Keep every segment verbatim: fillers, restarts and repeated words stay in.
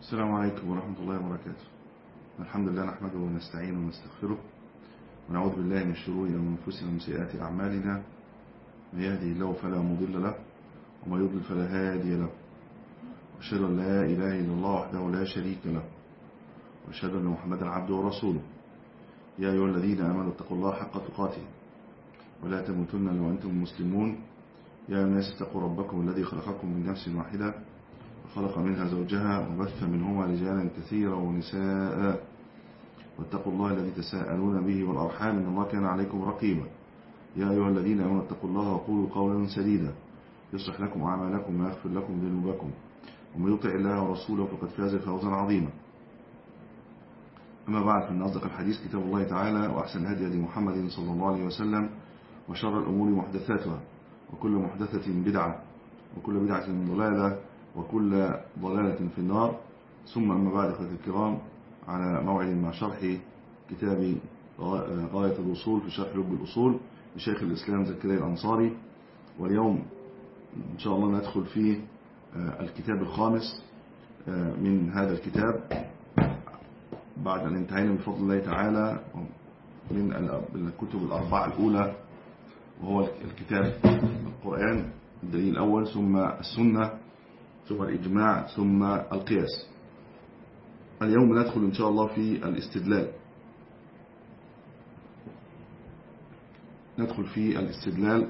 السلام عليكم ورحمة الله وبركاته. الحمد لله نحمده ونستعينه ونستغفره ونعوذ بالله من شرور أنفسنا ومن سيئات أعمالنا. من يهده الله فلا مضل له ومن يضلل فلا هادي له، وأشهد أن لا إله إلا الله وحده لا شريك له، وأشهد أن محمدا عبده ورسوله. يا أيها الذين آمنوا اتقوا الله حق تقاته ولا تموتن إلا وأنتم مسلمون. يا أيها الناس اتقوا ربكم الذي خلقكم من نفس واحدة وخلق منها زوجها وبث منهما رجالا كثيرا ونساء، واتقوا الله الذي تساءلون به والأرحام إن الله كان عليكم رقيبا. يا أيها الذين آمنوا اتقوا الله وقولوا قولا سديدا يصلح لكم أعمالكم ويغفر لكم ذنوبكم، ومن يطع الله ورسوله فقد فاز فوزا عظيما. أما بعد، فإن أصدق الحديث كتاب الله تعالى، وأحسن الهدي هدي محمد صلى الله عليه وسلم، وشر الأمور محدثاتها، وكل محدثة بدعة، وكل بدعة ضلالة، وكل ضلالة في النار. ثم أما بعد، أخوتي الكرام، على موعد مع شرح كتاب غاية الوصول في شرح لب الأصول لشيخ الإسلام زكريا الأنصاري. واليوم إن شاء الله ندخل في الكتاب الخامس من هذا الكتاب بعد أن انتهينا بفضل الله تعالى من الكتب الأربعة الأولى، وهو الكتاب القرآن الدليل الأول، ثم السنة، ثم الإجماع، ثم القياس. اليوم ندخل إن شاء الله في الاستدلال ندخل في الاستدلال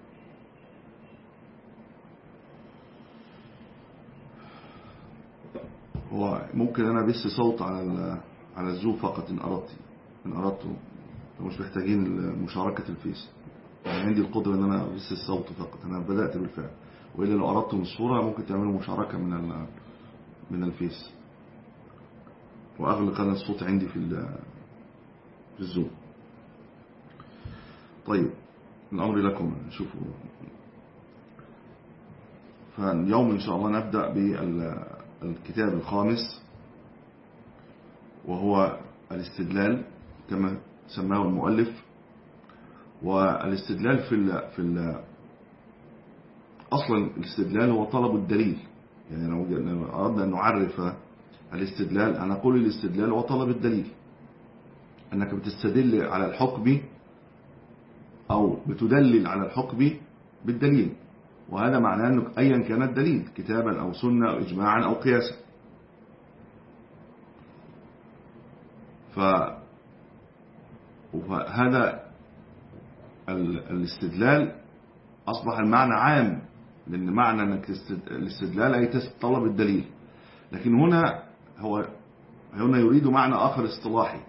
هو ممكن أنا بس صوت على على الزوم فقط إن أردت إن أردت مش محتاجين مشاركة الفيس، يعني عندي القدرة إن أنا بس الصوت فقط. أنا بدأت بالفعل، وإلا لو أردتم الصورة ممكن تعملوا مشاركة من من الفيس، وأغلق أنا الصوت عندي في في الزوم. طيب، الأمر لكم، شوفوا. فاليوم إن شاء الله نبدأ بالكتاب الخامس، وهو الاستدلال كما سماه المؤلف. والاستدلال في ال في ال أصلا الاستدلال هو طلب الدليل. يعني لو أردنا أن نعرف الاستدلال، أنا أقول الاستدلال هو طلب الدليل، أنك بتستدل على الحكم أو بتدلل على الحكم بالدليل، وهذا معناه أنك أيا كان الدليل، كتابا أو سنة أو إجماعا أو قياسا. فهذا الاستدلال أصبح المعنى عام، لأن معنى أنك الاستدلال أي طلب الدليل. لكن هنا هو هنا يريد معنى آخر اصطلاحي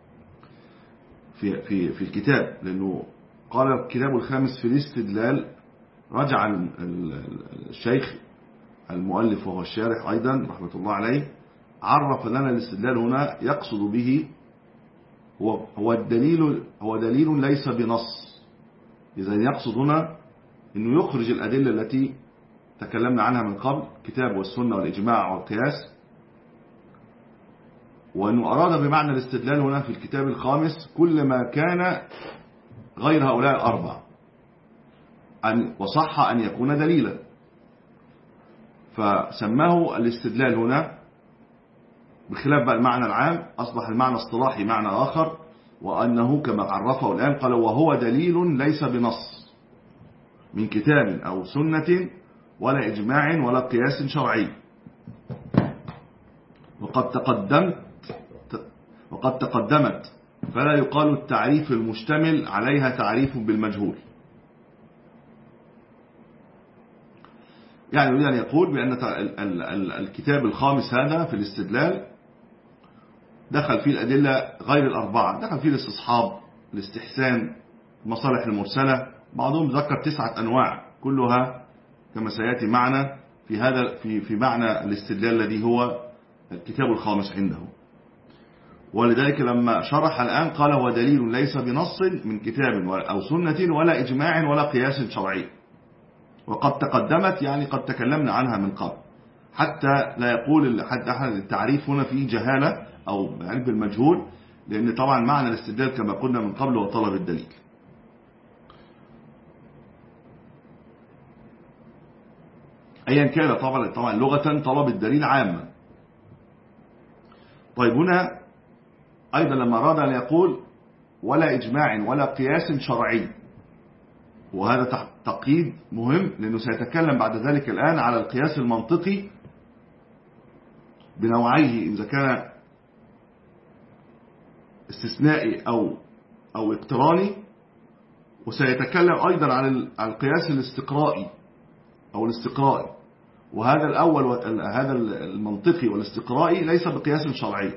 في في في الكتاب، لأنه قال الكتاب الخامس في الاستدلال. رجع الشيخ المؤلف وهو الشارح أيضا رحمة الله عليه، عرف لنا الاستدلال هنا يقصد به هو هو الدليل هو دليل ليس بنص. إذا يقصد هنا إنه يخرج الأدلة التي تكلمنا عنها من قبل، كتاب والسنة والإجماع والقياس، وأنه أراد بمعنى الاستدلال هنا في الكتاب الخامس كل ما كان غير هؤلاء الأربع، أن وصح أن يكون دليلا. فسماه الاستدلال هنا بخلاف بقى المعنى العام، أصبح المعنى اصطلاحي معنى آخر، وأنه كما عرفه الآن قال وهو دليل ليس بنص من كتاب أو سنة ولا إجماع ولا قياس شرعي. وقد تقدمت وقد تقدمت فلا يقال التعريف المشتمل عليها تعريف بالمجهول. يعني يريد أن يقول بأن الكتاب الخامس هذا في الاستدلال دخل فيه الأدلة غير الأربعة، دخل فيه الاستصحاب، الاستحسان، المصالح المرسلة. بعضهم ذكر تسعة أنواع كلها كما سيأتي معنا في هذا في في معنى الاستدلال الذي هو الكتاب الخامس عنده. ولذلك لما شرح الآن قال هو دليل ليس بنص من كتاب أو سنة ولا إجماع ولا قياس شرعي. وقد تقدمت يعني قد تكلمنا عنها من قبل، حتى لا يقول حد أحد التعريف هنا فيه جهالة أو علم بالمجهول، لأن طبعا معنى الاستدلال كما قلنا من قبل هو طلب الدليل. أيا كان طبعا طبعا لغة طلب الدليل عامة، طيب هنا أيضا لما أراد أن يقول ولا إجماع ولا قياس شرعي، وهذا تقييد مهم لأنه سيتكلم بعد ذلك الآن على القياس المنطقي بنوعيه، إذا كان استثنائي أو أو اقتراني، وسيتكلم أيضا عن القياس الاستقرائي أو الاستقرائي. وهذا الأول هذا المنطقي والاستقرائي ليس بقياس شرعي،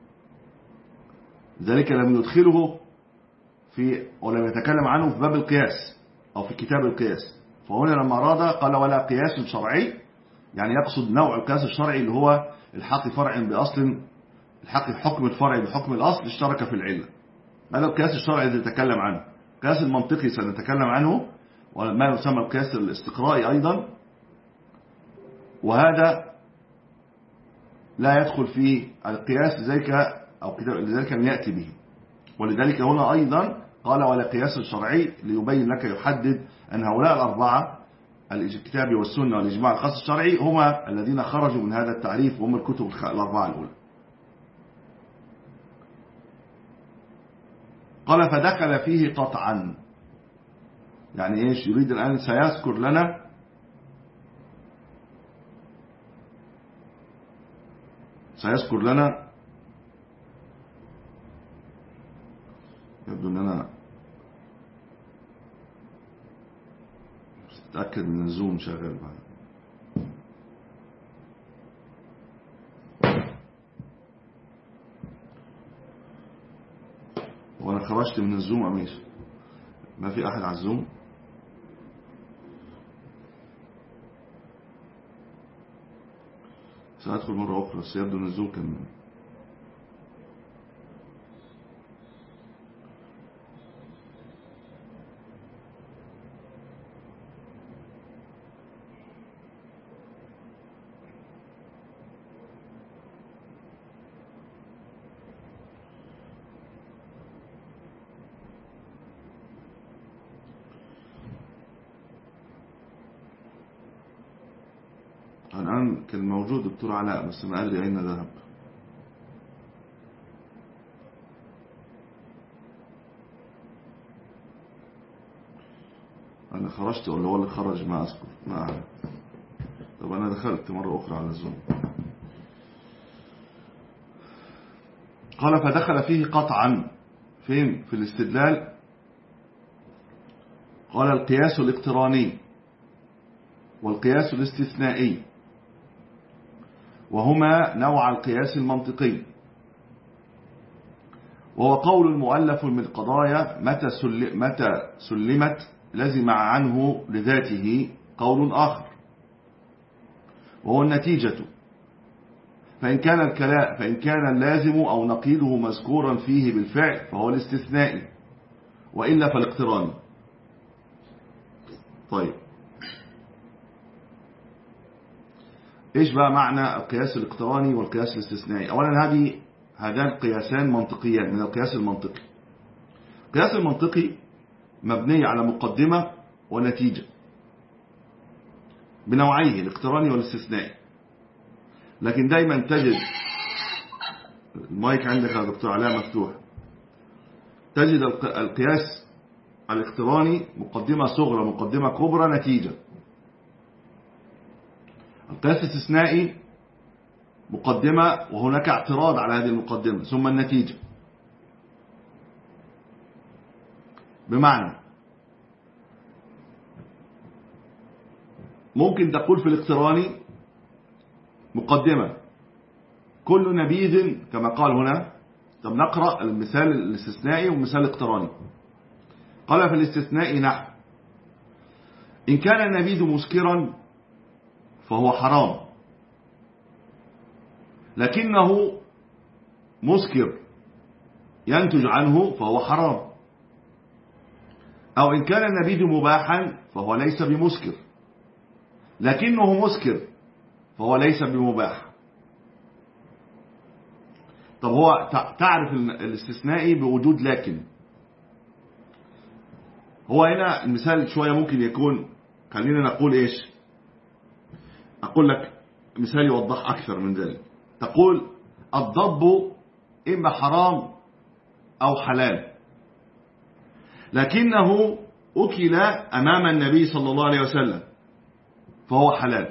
ذلك لم يدخله في ولم يتكلم عنه في باب القياس أو في كتاب القياس. فهنا لما أراد قال ولا قياس شرعي، يعني يقصد نوع القياس الشرعي اللي هو الحق فرع بأصل، الحق الحكم الفرعي بحكم الأصل اشترك في العلة. هذا القياس الشرعي الذي نتكلم عنه. القياس المنطقي سنتكلم عنه، وما يسمى القياس الاستقرائي أيضا، وهذا لا يدخل في القياس لذلك أو لذلك لم يأتي به. ولذلك هنا أيضا قال ولا قياس شرعي ليبين لك، يحدد أن هؤلاء الأربعة الكتاب والسنة والإجماع الخاص الشرعي هما الذين خرجوا من هذا التعريف، وهم الكتب الأربعة الأولى. قال فدخل فيه قطعا، يعني إيش يريد الآن؟ سيذكر لنا سيذكر لنا يبدو أن أنا أتأكد من الزوم شغال بعد. وأنا خرجت من الزوم أميش، ما في أحد على الزوم. سأدخل مرة أخرى، بس يبدو أن الزوم كان الآن كان موجود دكتور علاء، بس ما أدري أين ذهب. أنا خرجت ولا هو اللي خرج؟ ما أذكر، ما أعلم. طب أنا دخلت مرة أخرى على الزوم. قال فدخل فيه قطعا، فين في الاستدلال؟ قال القياس الاقتراني والقياس الاستثنائي، وهما نوع القياس المنطقي، وهو قول المؤلف من القضايا متى متى سلمت لزم عنه لذاته قول آخر، وهو النتيجة. فإن كان الكلام فإن كان اللازم أو نقيضه مذكورا فيه بالفعل فهو الاستثنائي، وإلا فالاقتراني. طيب إيش بقى معنى القياس الاقتراني والقياس الاستثنائي؟ أولا هذه هذان قياسان منطقيان من القياس المنطقي. القياس المنطقي مبني على مقدمة ونتيجة بنوعيه الاقتراني والاستثنائي، لكن دايما تجد المايك عندك يا دكتور علاء مفتوح، تجد القياس الاقتراني مقدمة صغرى مقدمة كبرى نتيجة. القياس الاستثنائي مقدمة وهناك اعتراض على هذه المقدمة ثم النتيجة. بمعنى ممكن تقول في الاقتراني مقدمة كل نبيذ كما قال هنا. طب نقرأ المثال الاستثنائي والمثال الاقتراني. قال في الاستثناء نحو إن كان النبيذ مسكرا فهو حرام، لكنه مسكر ينتج عنه فهو حرام. أو إن كان النبيذ مباحا فهو ليس بمسكر، لكنه مسكر فهو ليس بمباح. طب هو تعرف الاستثنائي بوجود لكن. هو هنا المثال شوية ممكن يكون، خلينا نقول إيش، أقول لك مثال يوضح أكثر من ذلك. تقول الضب إما حرام أو حلال، لكنه أكل أمام النبي صلى الله عليه وسلم فهو حلال.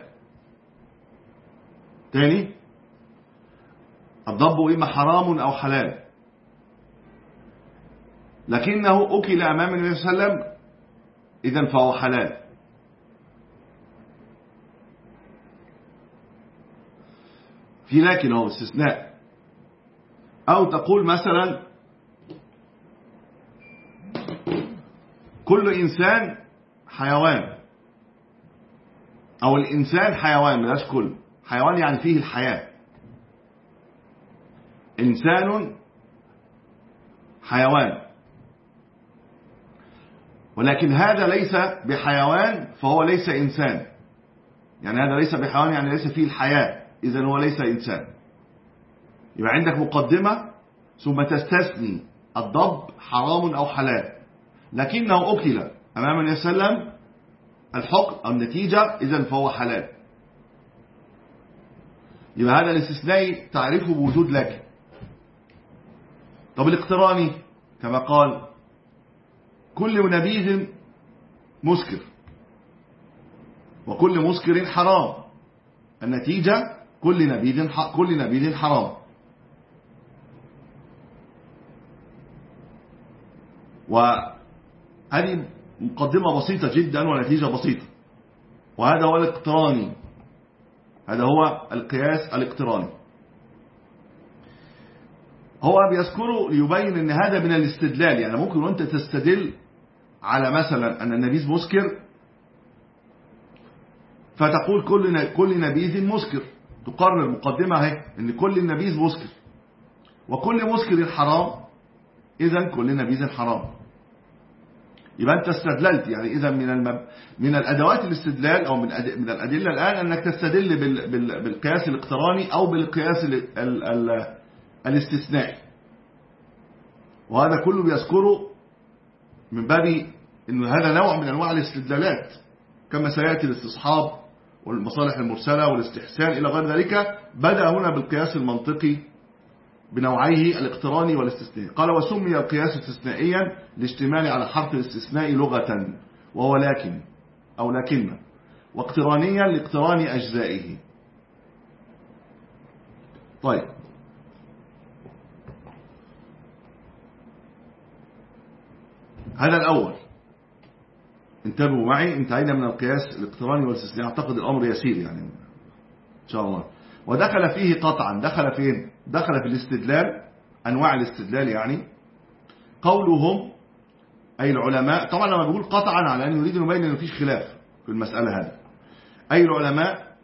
تاني، الضب إما حرام أو حلال، لكنه أكل أمام النبي صلى الله عليه وسلم إذن فهو حلال. في لكن هو استثناء. أو تقول مثلا كل إنسان حيوان، أو الإنسان حيوان، ملاش كل حيوان يعني فيه الحياة. إنسان حيوان، ولكن هذا ليس بحيوان فهو ليس إنسان. يعني هذا ليس بحيوان يعني ليس فيه الحياة، إذن هو ليس إنسان. يبقى عندك مقدمة ثم تستثني الضب حرام أو حلال، لكنه أكل أمام النبي صلى الله عليه وسلم الحكم أو النتيجة إذن فهو حلال. يبقى هذا الاستثناء تعرفه بوجود لكن. طب الاقتراني كما قال كل نبيذ مسكر وكل مسكر حرام، النتيجة كل نبيذ كل نبيذ حرام. وهذه مقدمة بسيطة جدا ونتيجة بسيطة، وهذا هو الاقتراني، هذا هو القياس الاقتراني. هو بيذكره ليبين ان هذا من الاستدلال. يعني ممكن وانت تستدل على مثلا ان النبيذ مسكر فتقول كل كل نبيذ مسكر، تقرر مقدمة اهي ان كل النبيذ مسكر وكل مسكر حرام، اذا كل نبيذ حرام. يبقى انت استدللت. يعني اذا من المب... من الادوات الاستدلال او من أد... من الادله الان انك تستدل بال... بال... بالقياس الاقتراني او بالقياس ال... ال... ال... الاستثنائي. وهذا كله بيذكره من باب انه هذا نوع من انواع الاستدلالات، كما سياتي الاستصحاب والمصالح المرسله والاستحسان الى غير ذلك. بدا هنا بالقياس المنطقي بنوعيه الاقتراني والاستثنائي. قال وسمي القياس استثنائيا لاشتمال على حرف الاستثناء لغة وهو لكن أو لكن، واقترانيا لاقتران أجزائه. طيب، هذا الأول. انتبهوا معي، انتهينا من القياس الاقتراني والاستثنائي. أعتقد الأمر يسير يعني إن شاء الله. ودخل فيه قطعا، دخل فين؟ دخل في الاستدلال، أنواع الاستدلال. يعني قولهم أي العلماء، طبعا لما بقول قطعا على أن يريد أن يبين أن مفيش خلاف في المسألة هذه. أي العلماء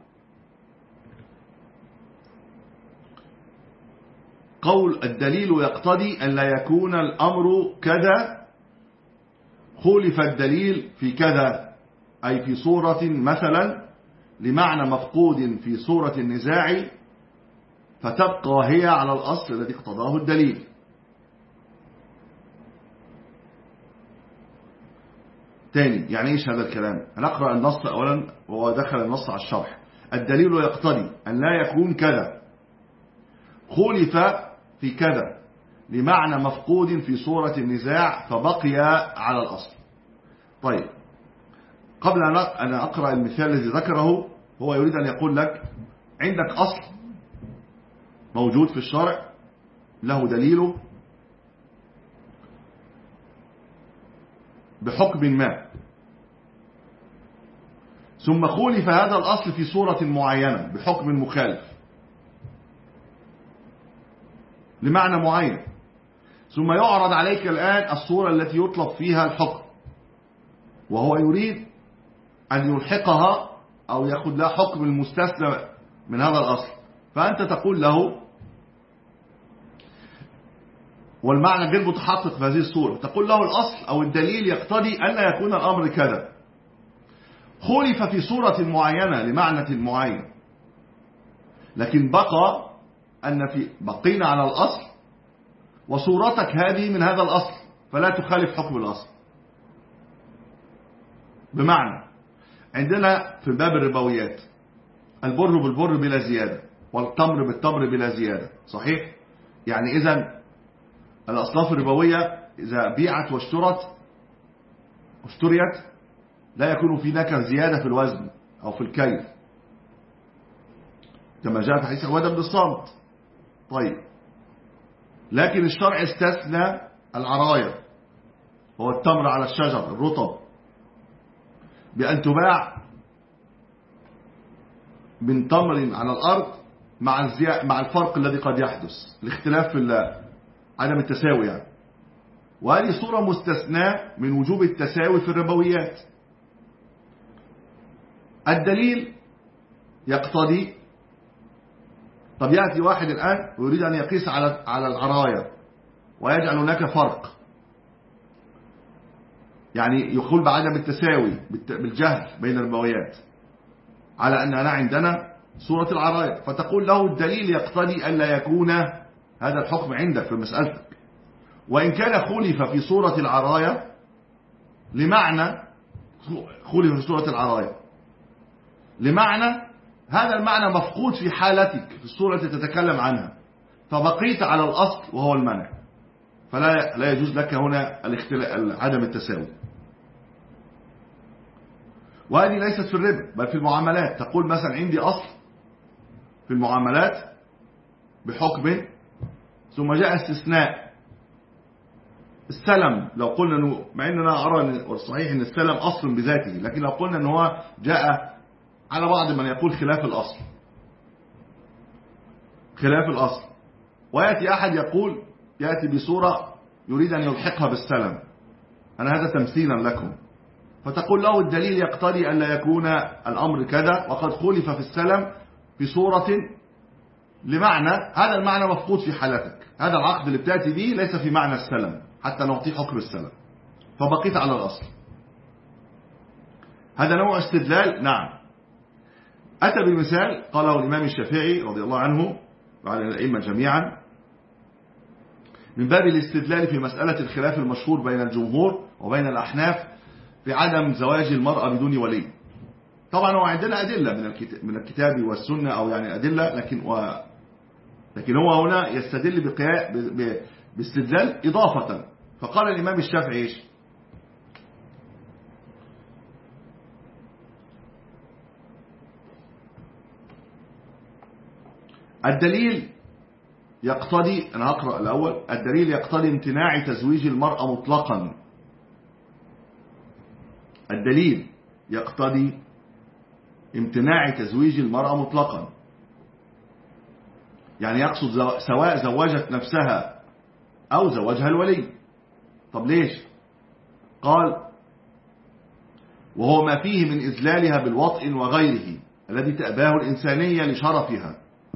قول الدليل يقتضي أن لا يكون الأمر كذا، خولف الدليل في كذا، أي في صورة مثلا لمعنى مفقود في صورة النزاع فتبقى هي على الأصل الذي اقتضاه الدليل. تاني، يعني ايش هذا الكلام؟ هنقرأ النص أولا وهو دخل النص على الشرح. الدليل يقتضي أن لا يكون كذا، خولف في كذا لمعنى مفقود في صورة النزاع فبقي على الأصل. طيب، قبل أن أقرأ المثال الذي ذكره، هو يريد أن يقول لك عندك أصل موجود في الشرع له دليله بحكم ما، ثم خولف هذا الأصل في صورة معينة بحكم مخالف لمعنى معين، ثم يعرض عليك الآن الصورة التي يطلب فيها الحكم، وهو يريد أن يلحقها أو يأخذ لها حكم المستثنى من هذا الأصل. فأنت تقول له، والمعنى غير متحقق في هذه الصورة، تقول له الأصل أو الدليل يقتضي أن لا يكون الأمر كذا، خولف في صورة معينة لمعنى معين، لكن بقى أن في بقينا على الأصل وصورتك هذه من هذا الأصل فلا تخالف حكم الأصل. بمعنى عندنا في باب الربويات البر بالبر بلا زيادة والتمر بالتمر بلا زيادة، صحيح؟ يعني إذن الأصناف الربوية إذا بيعت واشترت واشتريت لا يكون في هناك زيادة في الوزن أو في الكيل كما جاء في حديث عبادة بن الصامت. طيب، لكن الشرع استثنى العرايا، هو التمر على الشجر الرطب، بأن تباع من تمر على الأرض مع مع الفرق الذي قد يحدث، الاختلاف في عدم التساوي يعني. وهذه صورة مستثناة من وجوب التساوي في الربويات. الدليل يقتضي، طب يأتي واحد الآن ويريد أن يقيس على على العرايا ويجعل هناك فرق، يعني يقول بعدم التساوي بالجهل بين الربويات على أننا عندنا صورة العرايا، فتقول له الدليل يقتضي ألا يكون هذا الحكم عندك في مسألتك، وإن كان خلف في صورة العرايا لمعنى خلف في صورة العرايا لمعنى هذا المعنى مفقود في حالتك في الصورة التي تتكلم عنها، فبقيت على الأصل وهو المنع، فلا لا يجوز لك هنا عدم التساوي. وهذه ليست في الربا بل في المعاملات. تقول مثلا عندي أصل في المعاملات بحكم ثم جاء استثناء السلم. لو قلنا انه مع اننا ارى والصحيح ان السلم اصل بذاته، لكن لو قلنا انه هو جاء على بعض من يقول خلاف الاصل خلاف الاصل وياتي احد يقول ياتي بصوره يريد ان يلحقها بالسلم، انا هذا تمثيلا لكم، فتقول له الدليل يقتضي ان لا يكون الامر كذا وقد خلف في السلم في صوره لمعنى هذا المعنى مفقود في حالتك، هذا العقد اللي بتاتي به ليس في معنى السلم حتى نعطيه حكم السلم، فبقيت على الأصل. هذا نوع استدلال. نعم، أتى بمثال قاله الإمام الشافعي رضي الله عنه وعلى الأئمة جميعا من باب الاستدلال في مسألة الخلاف المشهور بين الجمهور وبين الأحناف في عدم زواج المرأة بدون ولي. طبعا هو عندنا أدلة من الكتاب والسنة، أو يعني أدلة، لكن و لكن هو هنا يستدل بقياء باستدلال إضافة. فقال الإمام الشافعي إيش؟ الدليل يقتضي، أنا هقرأ الأول، الدليل يقتضي امتناع تزويج المرأة مطلقا. الدليل يقتضي امتناع تزويج المرأة مطلقا، يعني يقصد سواء زوجت نفسها أو زوجها الولي. طب ليش؟ قال وهو ما فيه من إذلالها بالوطء وغيره الذي تأباه الإنسانية لشرفها.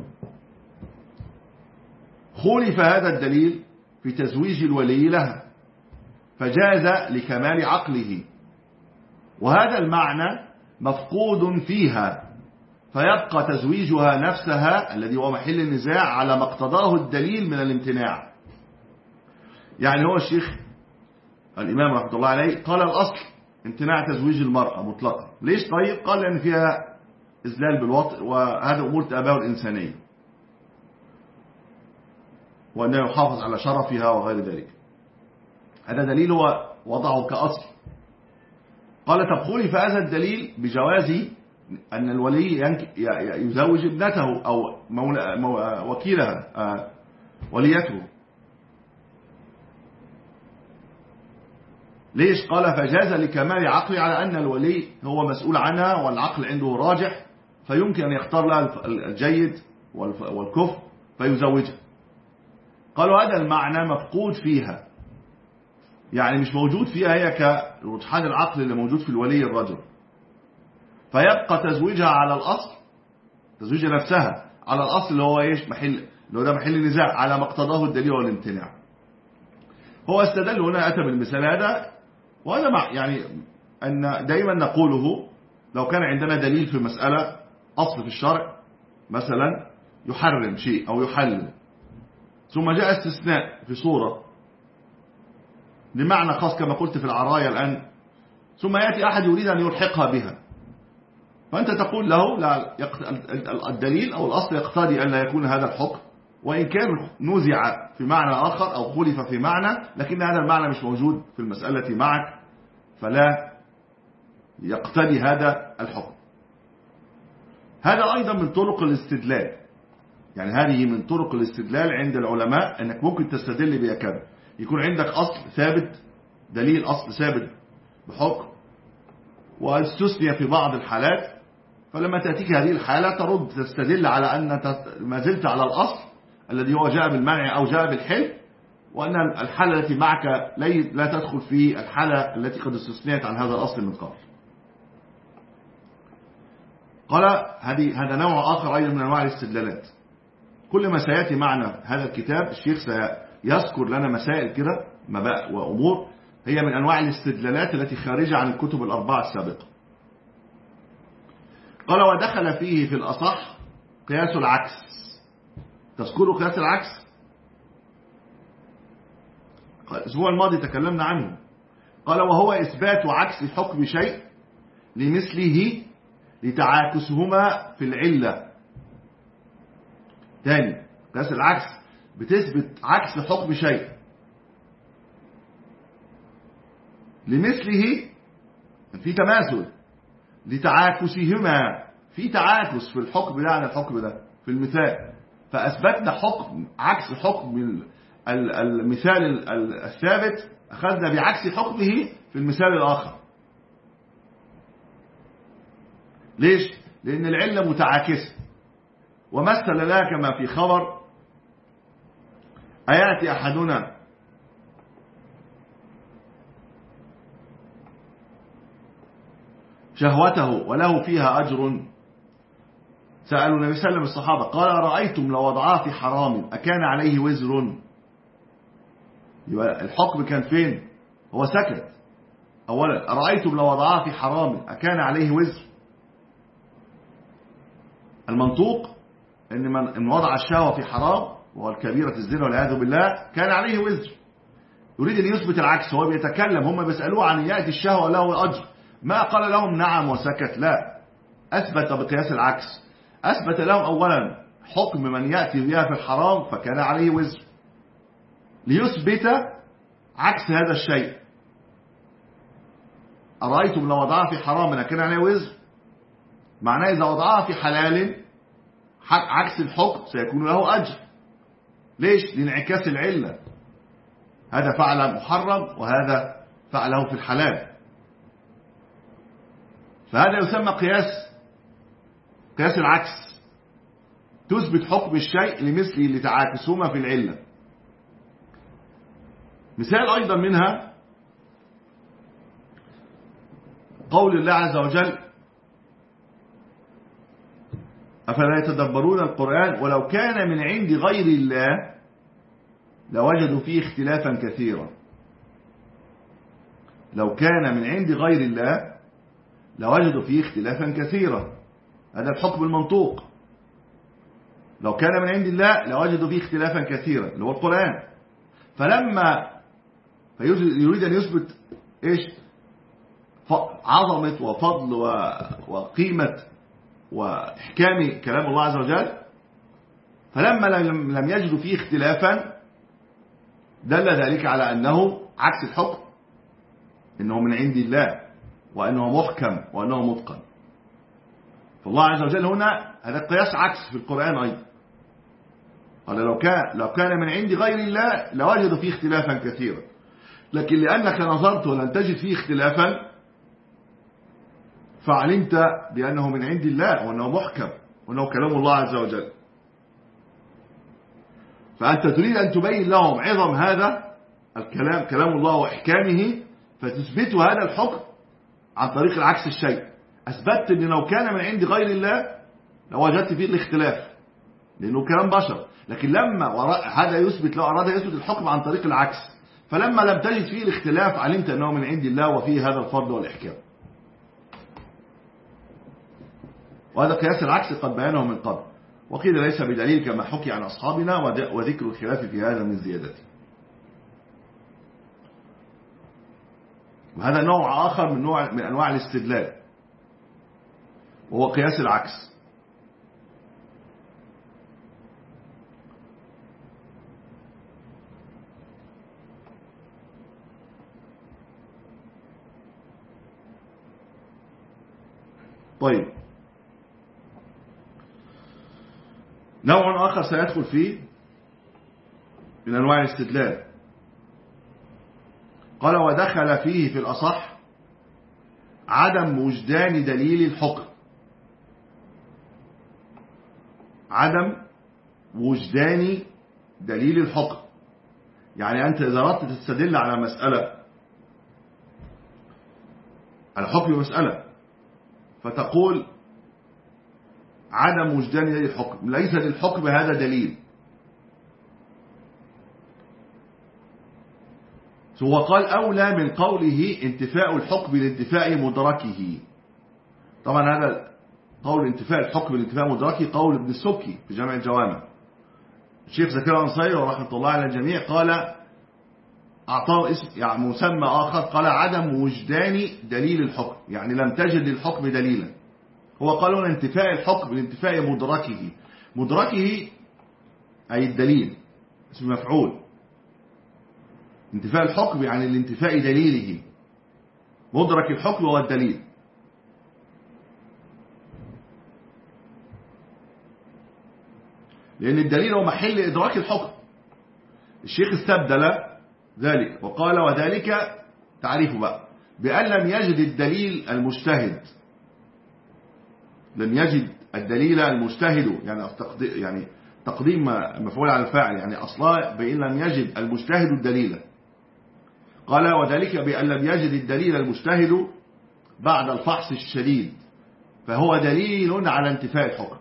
خولف هذا الدليل في تزويج الولي لها فجاز لكمال عقله، وهذا المعنى مفقود فيها، فيبقى تزويجها نفسها الذي هو محل النزاع على ما اقتضاه الدليل من الامتناع. يعني هو الشيخ الإمام رحمة الله عليه قال الأصل امتناع تزويج المرأة مطلقا. ليش؟ طيب قال لأن فيها إذلال بالوطء وهذا أمور تأباه الإنسانية، وأنه يحافظ على شرفها وغير ذلك. هذا دليل هو وضعه كأصل. قال طب خولف هذا الدليل بجواز أن الولي يزوج ابنته أو وكيلها وليته. ليش؟ قال فجاز لكمال عقله على أن الولي هو مسؤول عنها والعقل عنده راجح، فيمكن أن يختار لها الجيد والكفء فيزوجها. قالوا هذا المعنى مفقود فيها، يعني مش موجود فيها هي كرجحان العقل اللي موجود في الولي الرجل، فيبقى تزويجها على الأصل، تزويج نفسها على الأصل اللي هو إيش؟ محل اللي هو ده محل النزاع على ما اقتضاه الدليل والامتناع. هو استدل هنا، أتى بالمثال هذا، وهذا مع يعني أن دائما نقوله لو كان عندنا دليل في مسألة أصل في الشرع مثلا يحرم شيء أو يحلل، ثم جاء استثناء في صورة لمعنى خاص كما قلت في العرايا الآن، ثم يأتي أحد يريد أن يلحقها بها، فأنت تقول له لا، الدليل أو الأصل يقتضي أن لا يكون هذا الحكم، وإن كان نزع في معنى آخر أو خلف في معنى، لكن هذا المعنى مش موجود في المسألة معك، فلا يقتضي هذا الحكم. هذا أيضا من طرق الاستدلال، يعني هذه من طرق الاستدلال عند العلماء، أنك ممكن تستدل بها كذا، يكون عندك أصل ثابت، دليل أصل ثابت بحكم، واستثني في بعض الحالات، فلما تأتيك هذه الحالة ترد تستدل على أن ما زلت على الأصل الذي هو جاء بالمنع أو جاء بالحل، وأن الحالة التي معك لا تدخل في الحالة التي قد استثنيت عن هذا الأصل من قبل. قال هذا نوع آخر أيضا من أنواع الاستدلالات. كل ما سيأتي معنا هذا الكتاب الشيخ سيذكر لنا مسائل كده وأمور هي من أنواع الاستدلالات التي خارجة عن الكتب الأربعة السابقة. قال ودخل فيه في الأصح قياس العكس. تذكروا قياس العكس؟ الأسبوع الماضي تكلمنا عنه. قال وهو إثبات عكس حكم شيء لمثله لتعاكسهما في العلة. تاني، قياس العكس بتثبت عكس حكم شيء لمثله، في تماثل، لتعاكسهما، في تعاكس في الحكم ده عن الحكم ده في المثال، فأثبتنا حكم عكس حكم المثال الثابت، أخذنا بعكس حكمه في المثال الآخر. ليش؟ لأن العلة متعاكسة. ومثل لها كما في خبر أيأتي أحدنا شهوته وله فيها أجر. سألوا النبي صلى الله عليه وسلم الصحابة قال رأيتم لو وضعاه في حرام أكان عليه وزر؟ يبقى الحكم كان فين؟ هو سكت. أولا أرأيتم لو وضعاه في حرام أكان عليه وزر؟ المنطوق إن من وضع الشهوة في حرام وهو الكبيرة الزنا والعياذ بالله كان عليه وزر. يريد أن يثبت العكس، هو بيتكلم، هم بيسألوه عن يأتي الشهوة له أجر، ما قال لهم نعم وسكت، لا، أثبت بقياس العكس. أثبت لهم أولا حكم من يأتي بها في الحرام فكان عليه وزر، ليثبت عكس هذا الشيء. أرأيتم لو وضعها في حرام كان عليه وزر، معناه إذا وضعها في حلال عكس الحكم سيكون له أجر. ليش؟ لانعكاس العلة، هذا فعل محرم وهذا فعله في الحلال، فهذا يسمى قياس قياس العكس، تثبت حكم الشيء لمثله لتعاكسهما في العلة. مثال أيضا منها قول الله عز وجل أفلا يتدبرون القرآن ولو كان من عند غير الله لوجدوا فيه اختلافا كثيرا. لو كان من عند غير الله لوجدوا فيه اختلافا كثيرا، هذا الحكم المنطوق. لو كان من عند الله لوجدوا فيه اختلافا كثيرا اللي هو القرآن. فلما يريد أن يثبت إيش؟ عظمة وفضل وقيمة وإحكام كلام الله عز وجل، فلما لم يجدوا فيه اختلافا دل ذلك على أنه عكس الحكم، إنه من عند الله وأنه محكم وأنه متقن. فالله عز وجل هنا هذا قياس عكس في القرآن أيضا. قال لو كان لو كان من عند غير الله لوجدوا فيه اختلافا كثيرا، لكن لأنك نظرت ولن تجد فيه اختلافا فعلمت بأنه من عند الله وأنه محكم وأنه كلام الله عز وجل. فأنت تريد أن تبين لهم عظم هذا الكلام كلام الله وإحكامه، فتثبت هذا الحكم عن طريق العكس الشيء. أثبتت أن لو كان من عند غير الله لوجدت فيه الاختلاف لأنه كلام بشر، لكن لما هذا يثبت لو أراد يثبت الحكم عن طريق العكس، فلما لم تجد فيه الاختلاف علمت أنه من عند الله وفيه هذا الفضل والإحكام. وهذا قياس العكس قد بيانه من قبل، وقيل ليس بدليل كما حكي عن أصحابنا، وذكر الخلاف في هذا من زيادته. وهذا نوع آخر من نوع من أنواع الاستدلال وهو قياس العكس. طيب، نوع آخر سيدخل فيه من أنواع الاستدلال، قال ودخل فيه في الأصح عدم وجدان دليل الحكم. عدم وجدان دليل الحكم، يعني أنت إذا أردت تستدل على مسألة، الحكم مسألة، فتقول عدم وجدان دليل الحكم، ليس للحكم هذا دليل. هو قال أولى من قوله انتفاء الحكم لانتفاء مدركه. طبعا هذا قول انتفاء الحكم لانتفاء مدركه قول ابن السبكي في جامع الجوامع. الشيخ زكريا الأنصاري ورحمة الله على الجميع قال أعطاه اسم يعني مسمى آخر، قال عدم وجدان دليل الحكم، يعني لم تجد للحكم دليلا. هو قالوا انتفاء الحكم لانتفاء مدركه. مدركه أي الدليل، اسم مفعول. انتفاء الحكم يعني لانتفاء دليله، مدرك الحكم هو الدليل. لأن الدليل هو محل إدراك الحكم. الشيخ استبدل ذلك وقال وذلك تعريفه بقى بأن لم يجد الدليل المجتهد. لم يجد الدليل المجتهد، يعني يعني تقديم مفعول على الفاعل، يعني أصلا بأن لم يجد المجتهد الدليل. قال وذلك بأن لم يجد الدليل المجتهد بعد الفحص الشديد، فهو دليل على انتفاء الحكم.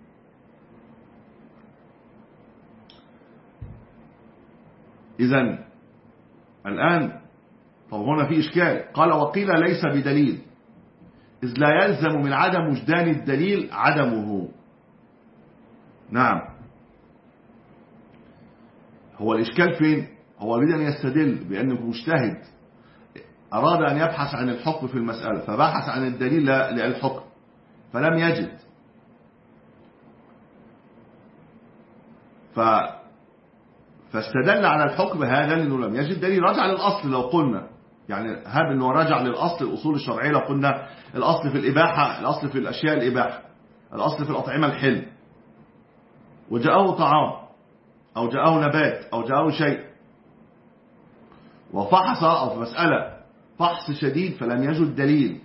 إذن الآن طب هنا في إشكال، قال وقيل ليس بدليل إذ لا يلزم من عدم وجدان الدليل عدمه. نعم، هو الإشكال فين؟ هو يريد أن يستدل بأنه مجتهد أراد أن يبحث عن الحكم في المسألة، فبحث عن الدليل للحكم فلم يجد، ف فاستدل على الحكم هذا لأنه لم يجد دليل. رجع للأصل لو قلنا، يعني هاب أنه رجع للأصل الأصول الشرعية لو قلنا الأصل في الإباحة، الأصل في الأشياء الإباحة، الأصل في الأطعمة الحل، وجاءه طعام أو جاءه نبات أو جاءه شيء وفحص أو في مسألة فحص شديد فلم يجد دليل،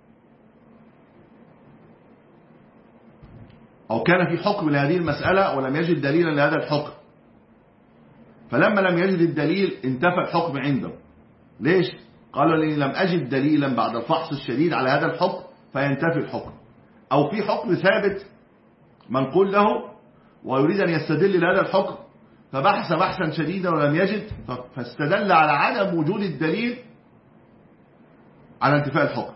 أو كان في حكم لهذه المسألة ولم يجد دليلا لهذا الحكم، فلما لم يجد الدليل انتفى الحكم عنده. ليش؟ قالوا لي لم أجد دليلا بعد الفحص الشديد على هذا الحكم فينتفي الحكم. أو في حكم ثابت منقول له ويريد أن يستدل لهذا الحكم فبحث بحثا شديدا ولم يجد، فاستدل على عدم وجود الدليل على انتفاء الحكم.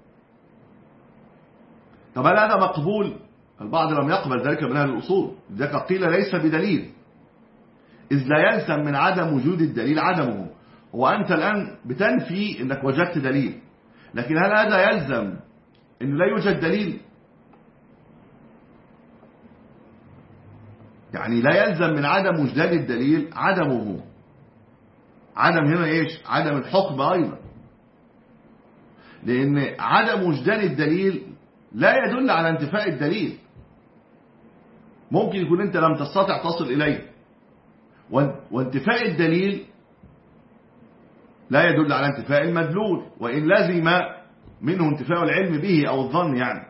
طب هل هذا مقبول؟ البعض لم يقبل ذلك من أهل الأصول، لذلك قيل ليس بدليل إذ لا يلزم من عدم وجود الدليل عدمه. وأنت الآن بتنفي أنك وجدت دليل، لكن هل هذا يلزم أنه لا يوجد دليل؟ يعني لا يلزم من عدم وجدان الدليل عدمه. عدم هنا إيش؟ عدم الحكم أيضا، لأن عدم وجدان الدليل لا يدل على انتفاء الدليل. ممكن يكون أنت لم تستطع تصل إليه، وانتفاء الدليل لا يدل على انتفاء المدلول، وإن لزم منه انتفاء العلم به أو الظن يعني.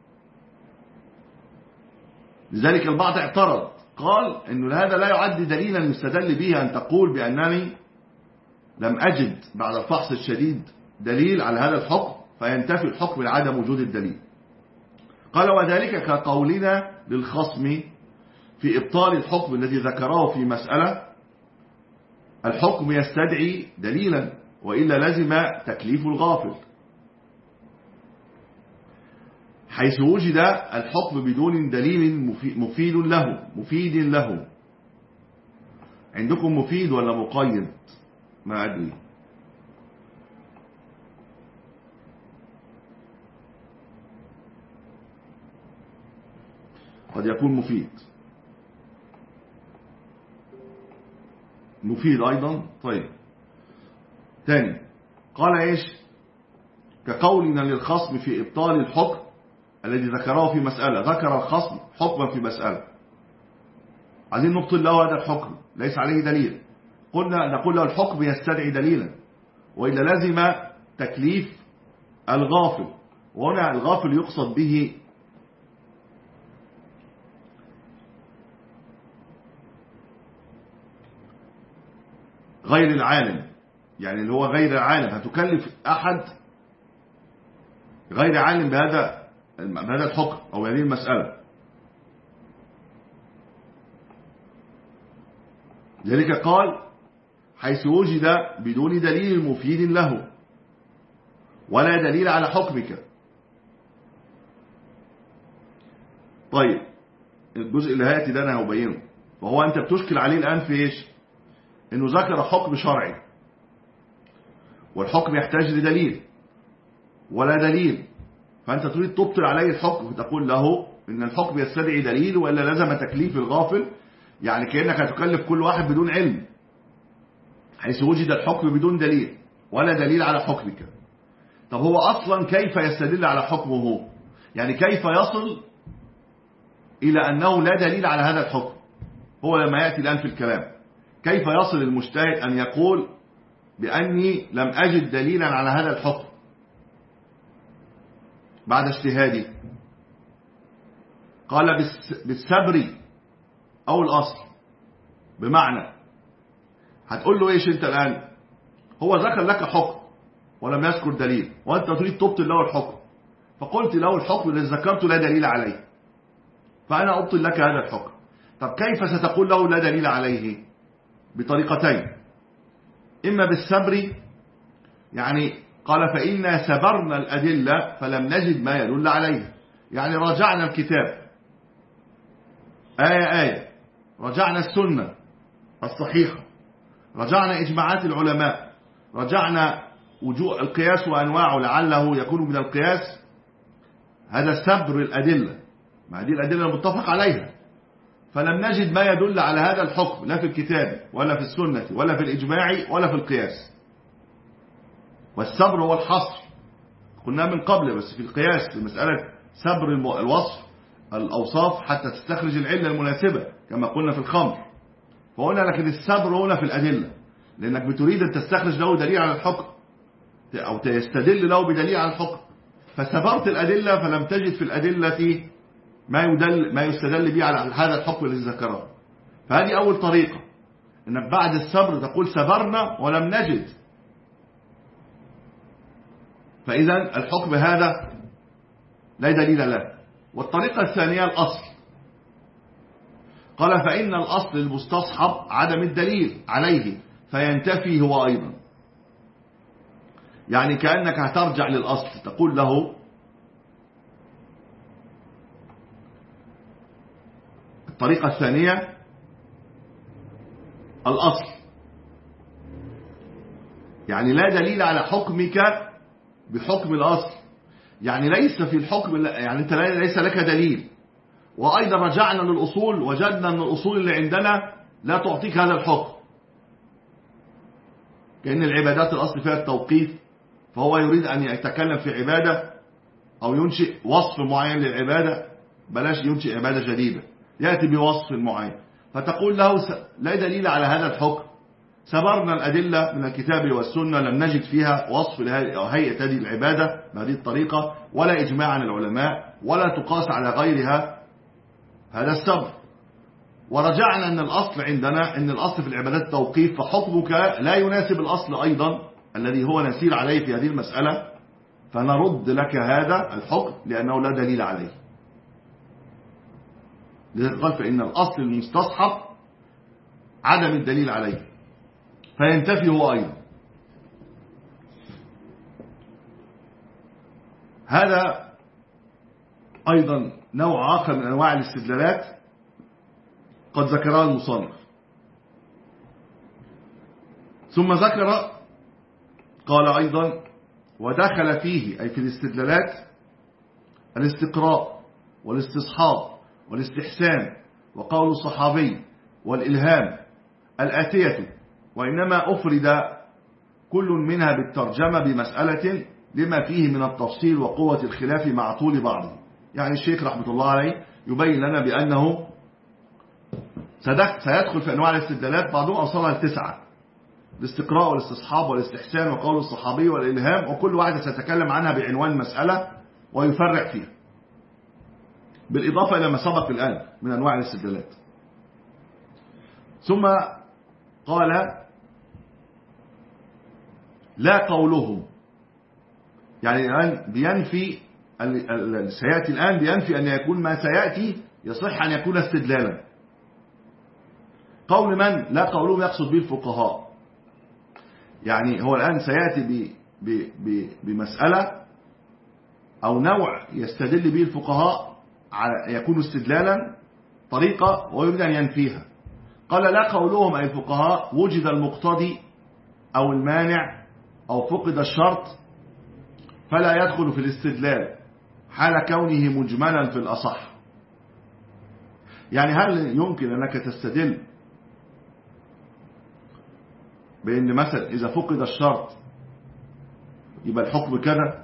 لذلك البعض اعترض قال إنه هذا لا يعد دليلا يستدل به أن تقول بأنني لم أجد بعد الفحص الشديد دليل على هذا الحكم فينتفي الحكم لعدم وجود الدليل. قال وذلك كقولنا للخصم في إبطال الحكم الذي ذكره في مسألة الحكم يستدعي دليلا وإلا لزم تكليف الغافل، حيث وجد الحكم بدون دليل مفيد له مفيد له. عندكم مفيد ولا مقيد؟ ما أدري. قد يكون مفيد مفيد أيضا. طيب تاني قال إيش؟ كقولنا للخصم في إبطال الحكم الذي ذكره في مسألة، ذكر الخصم حكما في مسألة، عايزين نبطل له هذا الحكم ليس عليه دليل، قلنا نقول له الحكم يستدعي دليلا، وإلا لازم تكليف الغافل. وهنا الغافل يقصد به غير العالم، يعني اللي هو غير العالم، هتكلف أحد غير عالم بهذا بهذا الحكم أو هذه المسألة. ذلك قال حيث وجد بدون دليل مفيد له ولا دليل على حكمك. طيب الجزء اللي هاتي ده أنا هبينه، وهو أنت بتشكل عليه الآن في إيش؟ إنه ذكر حكم شرعي، والحكم يحتاج لدليل ولا دليل، فأنت تريد تبطل عليه الحكم، فتقول له إن الحكم يستدعي دليل وإلا لزم تكليف الغافل، يعني كأنك هتكلف كل واحد بدون علم، حيث وجد الحكم بدون دليل ولا دليل على حكمك. طب هو أصلا كيف يستدل على حكمه؟ يعني كيف يصل إلى أنه لا دليل على هذا الحكم؟ هو لما يأتي الآن في الكلام كيف يصل المجتهد أن يقول بأني لم أجد دليلا على هذا الحكم بعد اجتهادي؟ قال بالسبر أو الأصل. بمعنى هتقول له إيش أنت الآن؟ هو ذكر لك حكم ولم يذكر دليل، وأنت تريد تبطل له الحكم، فقلت له الحكم الذي ذكرته لا دليل عليه، فأنا أبطل لك هذا الحكم. طب كيف ستقول له لا دليل عليه؟ بطريقتين، إما بالسبر، يعني قال فإنا سبرنا الأدلة فلم نجد ما يدل عليه، يعني رجعنا الكتاب آية آية، رجعنا السنة الصحيحة، رجعنا إجماعات العلماء، رجعنا وجوه القياس وأنواعه لعله يكون من القياس، هذا سبر الأدلة، ما هذه الأدلة المتفق عليها، فلم نجد ما يدل على هذا الحكم لا في الكتاب ولا في السنة ولا في الإجماع ولا في القياس. والسبر هو الحصر، قلنا من قبل، بس في القياس في مسألة سبر الوصف الأوصاف حتى تستخرج العلة المناسبة كما قلنا في الخمر. فقلنا لكن السبر هنا في الأدلة، لأنك بتريد أن تستخرج له دليل على الحكم أو تستدل له بدليل على الحكم، فسبرت الأدلة فلم تجد في الأدلة ما يدل ما يستدل به على هذا الحكم الذي ذكره. فهذه أول طريقة، أنك بعد السبر تقول سبرنا ولم نجد، فإذا الحكم هذا لا دليل له. والطريقة الثانية الأصل، قال فإن الأصل المستصحب عدم الدليل عليه فينتفي هو أيضا، يعني كأنك هترجع للأصل تقول له الطريقة الثانية الأصل، يعني لا دليل على حكمك بحكم الأصل، يعني ليس في الحكم، يعني أنت ليس لك دليل، وأيضا رجعنا للأصول وجدنا أن الأصول اللي عندنا لا تعطيك هذا الحكم، كأن العبادات الأصل فيها التوقيف، فهو يريد أن يتكلم في عبادة أو ينشئ وصف معين للعبادة، بلاش ينشئ عبادة جديدة، يأتي بوصف معين، فتقول له لا دليل على هذا الحكم، سبرنا الأدلة من الكتاب والسنة لم نجد فيها وصف لهيئة هذه العبادة بهذه الطريقة، ولا إجماع عن العلماء، ولا تقاس على غيرها، هذا السبر. ورجعنا أن الأصل عندنا أن الأصل في العبادات توقيف، فحكمك لا يناسب الأصل أيضا الذي هو نسير عليه في هذه المسألة، فنرد لك هذا الحكم لأنه لا دليل عليه. لذلك قال فإن الأصل المستصحب عدم الدليل عليه فينتفي هو أيضا. هذا أيضا نوع آخر من أنواع الاستدلالات قد ذكرها المصنف. ثم ذكر قال أيضا ودخل فيه أي في الاستدلالات الاستقراء والاستصحاب والاستحسان وقول الصحابي والإلهام الآتية، وإنما أفرد كل منها بالترجمة بمسألة لما فيه من التفصيل وقوة الخلاف مع طول بعضه. يعني الشيخ رحمة الله عليه يبين لنا بأنه سيدخل في أنواع الاستدلالات بعضهم أوصلها لتسعة: الاستقراء والاستصحاب والاستحسان وقول الصحابي والإلهام، وكل واحدة سيتكلم عنها بعنوان مسألة ويفرع فيها، بالإضافة إلى ما سبق الآن من أنواع الاستدلالات. ثم قال: لا قولهم، يعني الآن بينفي، سيأتي الآن بينفي أن يكون ما سيأتي يصح أن يكون استدلالا. قول من؟ لا قولهم يقصد به الفقهاء. يعني هو الآن سيأتي ب ب ب بمسألة أو نوع يستدل به الفقهاء يكون استدلالا طريقة ويريد أن ينفيها. قال: لا قولهم أي الفقهاء وجد المقتضي أو المانع أو فقد الشرط فلا يدخل في الاستدلال حال كونه مجملا في الأصح. يعني هل يمكن أنك تستدل بأن مثلا إذا فقد الشرط يبقى الحكم كذا،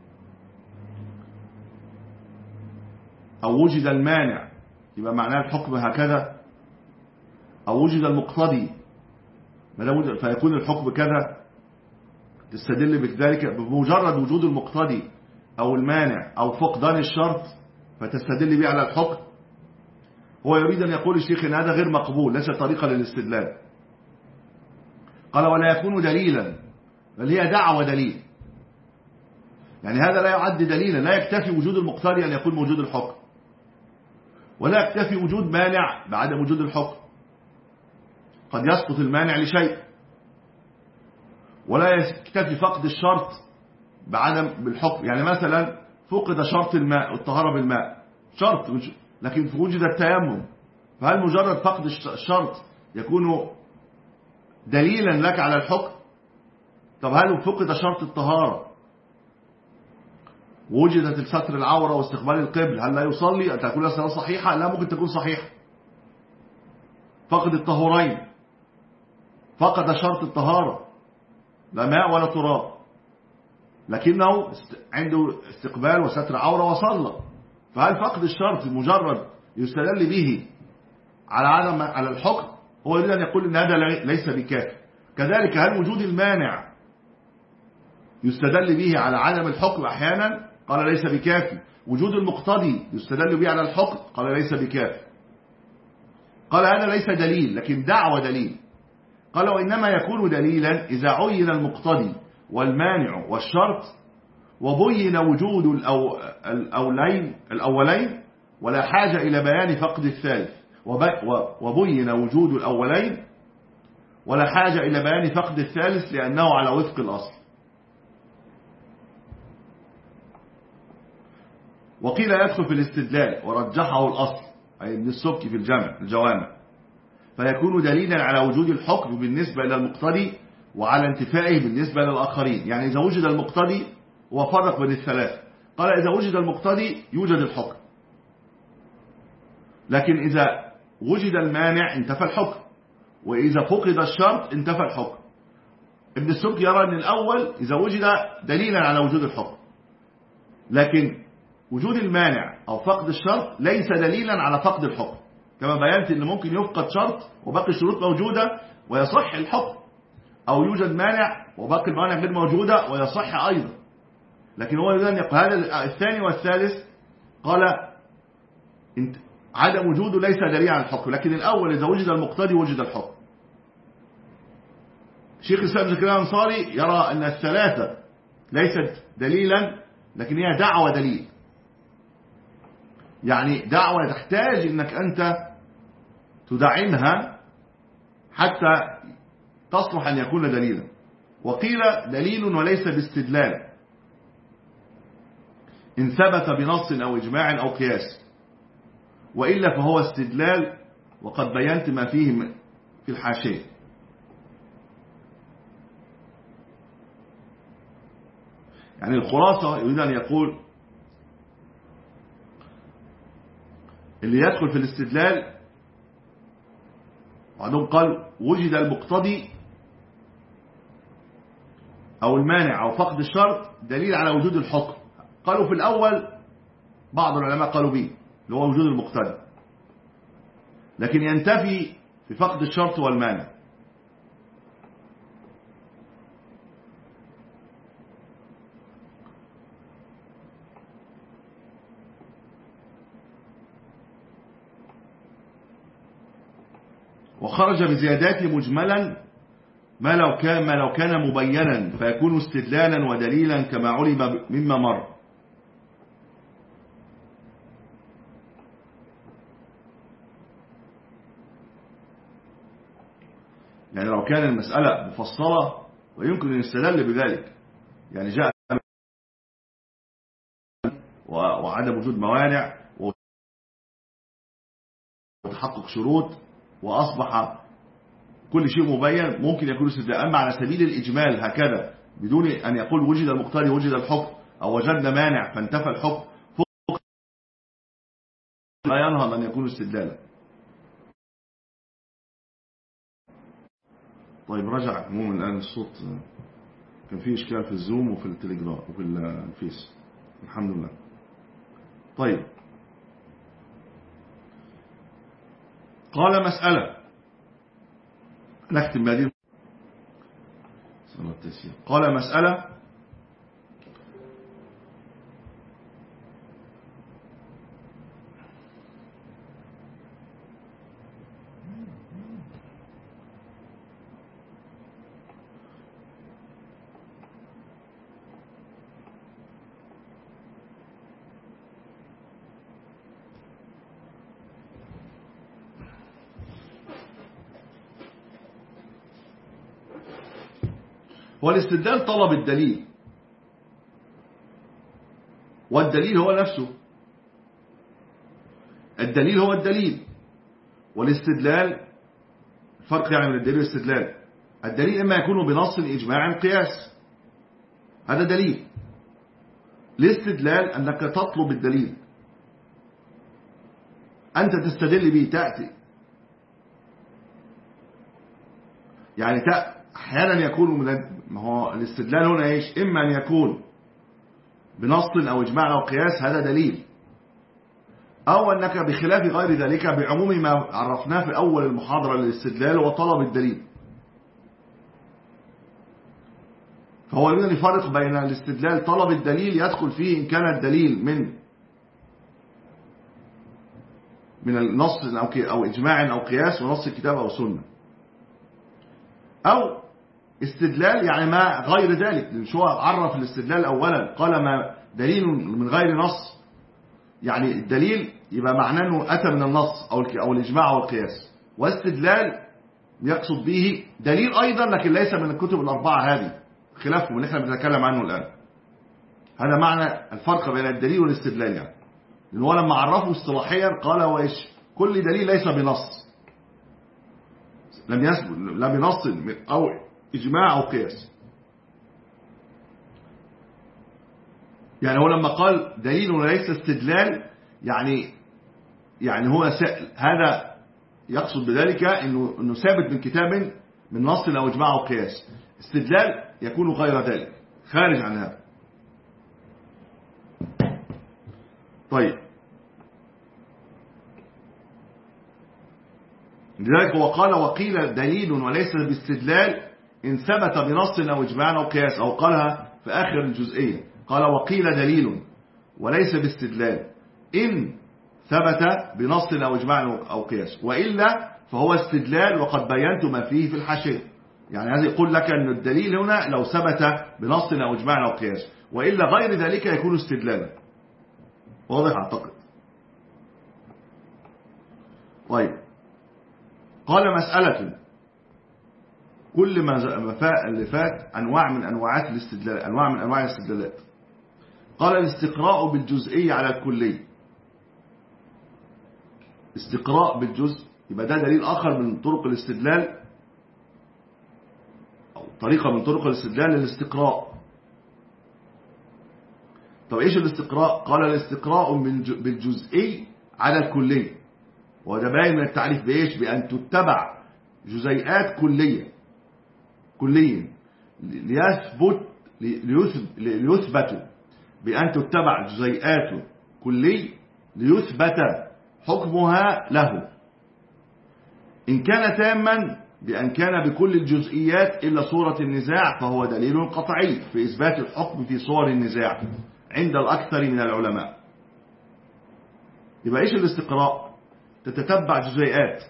أو وجد المانع يبقى معناه الحكم هكذا، أو وجد المقتضي فيكون الحكم كذا، تستدل بذلك بمجرد وجود المقتضي أو المانع أو فقدان الشرط فتستدل به على الحكم؟ هو يريد أن يقول الشيخ أن هذا غير مقبول، ليس طريقة للاستدلال. قال: ولا يكون دليلا، بل هي دعوة دليل. يعني هذا لا يعد دليلا، لا يكتفي وجود المقتضي أن يكون موجود الحكم، ولا يكتفي وجود مانع بعدم وجود الحكم. قد يسقط المانع لشيء، ولا يكتفي فقد الشرط بعدم بالحكم. يعني مثلا فقد شرط الماء والطهارة بالماء، شرط، لكن وجد التيمم، فهل مجرد فقد الشرط يكون دليلا لك على الحكم؟ طب هل فقد شرط الطهارة وجدت الستر العورة واستقبال القبل، هل لا يصلي؟ أن تكون الصلاة صحيحة؟ لا، ممكن تكون صحيحة. فقد الطهورين، فقد شرط الطهارة، لا ماء ولا تراب، لكنه عنده استقبال وستر عورة وصلى، فهل فقد الشرط مجرد يستدل به على عدم على الحكم؟ هو يريد أن يقول أن هذا ليس بكافي. كذلك هل وجود المانع يستدل به على عدم الحكم أحيانا؟ قال: ليس بكافي. وجود المقتضي يستدل به على الحكم؟ قال: ليس بكافي. قال: هذا ليس دليل، لكن دعوة دليل. قال: وإنما يكون دليلا إذا عين المقتضي والمانع والشرط وبين وجود الأو... الأولين الأولين ولا حاجة إلى بيان فقد الثالث، وب... وبين وجود الأولين ولا حاجة إلى بيان فقد الثالث لأنه على وفق الأصل. وقيل يدخل في الاستدلال ورجحه الأصل، أي ابن السبكي في الجامع الجوامع، فيكون دليلا على وجود الحكم بالنسبة إلى المقتضي وعلى انتفائه بالنسبة للآخرين. يعني إذا وجد المقتضي وفرق بين الثلاث، قال: إذا وجد المقتضي يوجد الحكم، لكن إذا وجد المانع انتفى الحكم، وإذا فقد الشرط انتفى الحكم. ابن السبكي يرى أن الأول إذا وجد دليلا على وجود الحكم، لكن وجود المانع أو فقد الشرط ليس دليلا على فقد الحكم، كما بيانت أن ممكن يفقد شرط وباقي الشروط موجودة ويصح الحكم، أو يوجد مانع وباقي الموانع غير موجودة ويصح أيضا. لكن هو يريد أن يقول هذا الثاني والثالث، قال عدم وجوده ليس دليلا على الحكم، لكن الأول إذا وجد المقتضي وجد الحكم. شيخ الإسلام ابن تيمية الأنصاري يرى أن الثلاثة ليست دليلا، لكن هي دعوة دليل. يعني دعوة تحتاج أنك أنت تدعمها حتى تصلح أن يكون دليلا. وقيل دليل وليس باستدلال إن ثبت بنص أو إجماع أو قياس، وإلا فهو استدلال، وقد بينت ما فيه في الحاشية. يعني الخلاصة يريد أن يقول اللي يدخل في الاستدلال، وعندهم قال وجد المقتضي أو المانع أو فقد الشرط دليل على وجود الحكم. قالوا في الأول بعض العلماء قالوا به اللي هو وجود المقتدى، لكن ينتفي في فقد الشرط والمانع. وخرج بزياداته مجملا ما لو كان ما لو كان مبينا فيكون استدلالا ودليلا كما علم مما مر. يعني لو كان المسألة مفصلة ويمكن أن يستدل بذلك، يعني جاء وعدم وجود موانع وتحقق شروط وأصبح كل شيء مبين، ممكن يكون استدلال. أما على سبيل الإجمال هكذا بدون أن يقول وجد المقتضي وجد الحكم أو وجدنا مانع فانتفى الحكم، لا ينهض أن يكون استدلالا. طيب رجع عموما الآن الصوت، كان فيه إشكال في الزوم وفي التليجرام وفي الفيس، الحمد لله. طيب قال مسألة نختم بهذه قال مسألة والاستدلال طلب الدليل، والدليل هو نفسه، الدليل هو الدليل، والاستدلال فرق يعني من الدليل والاستدلال. الدليل إما يكون بنص إجماع قياس، هذا دليل. الاستدلال أنك تطلب الدليل، أنت تستدل به، تأتي يعني تأتي أحيانا يكون من ما هو الاستدلال هنا إيش؟ إما أن يكون بنص أو إجماع أو قياس، هذا دليل، أو أنك بخلاف غير ذلك بعموم ما عرفناه في أول المحاضرة للاستدلال وطلب الدليل. فهو يريد أن يفرق بين الاستدلال طلب الدليل يدخل فيه إن كان الدليل من من النص أو أو إجماع أو قياس ونص الكتاب أو سنة، أو استدلال يعني ما غير ذلك. لأن شو عرف الاستدلال أولا قال ما دليل من غير نص، يعني الدليل يبقى معناه أنه أتى من النص أو أو الإجماع أو القياس، واستدلال يقصد به دليل أيضا لكن ليس من الكتب الأربعة هذه، خلافهم اللي احنا بنتكلم عنه الآن. هذا معنى الفرق بين الدليل والاستدلال، يعني لأنه هو لما عرفه اصطلاحيا قال وإيش كل دليل ليس بنص، لم يثبت لا بنص أو إجماع أو قياس. يعني هو لما قال دليل وليس استدلال يعني يعني هو هذا يقصد بذلك إنه إنه ثابت من كتاب من نص أو إجماع أو قياس. استدلال يكون غير ذلك خارج عن هذا. طيب لذلك هو قال وقيل دليل وليس باستدلال إن ثبت بنص أو إجماع أو قياس، أو قالها في آخر الجزئية قال وقيل دليل وليس باستدلال إن ثبت بنص أو إجماع أو قياس، وإلا فهو استدلال وقد بينت ما فيه في الحاشية. يعني هذا يقول لك أن الدليل هنا لو ثبت بنص أو إجماع أو قياس، وإلا غير ذلك يكون استدلالا. واضح أعتقد؟ طيب قال مسألة كل ما فات اللي فات أنواع من أنواعات الاستدلال، أنواع من أنواع الاستدلالات. قال الاستقراء بالجزئية على الكلية. استقراء بالجزء يبقى ده دليل آخر من طرق الاستدلال، أو طريقة من طرق الاستدلال للاستقراء. طب إيش الاستقراء؟ قال الاستقراء بالجزئي على الكلية، وده باين من التعريف بإيش؟ بأن تتبع جزيئات كلية كليا ليثبت ليثبت بأن تتبع جزيئات كلي ليثبت حكمها له. إن كان تاما بأن كان بكل الجزئيات إلا صورة النزاع فهو دليل قطعي في إثبات الحكم في صور النزاع عند الأكثر من العلماء. يبقى إيش الاستقراء؟ تتتبع جزيئات،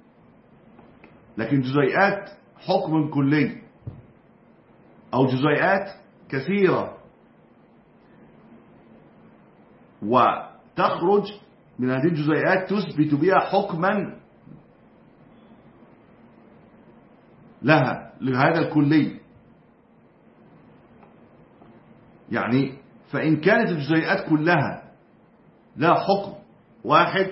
لكن جزيئات حكم كلي أو جزيئات كثيرة وتخرج من هذه الجزيئات تثبت بها حكما لها لهذا الكلي. يعني فإن كانت الجزيئات كلها لها حكم واحد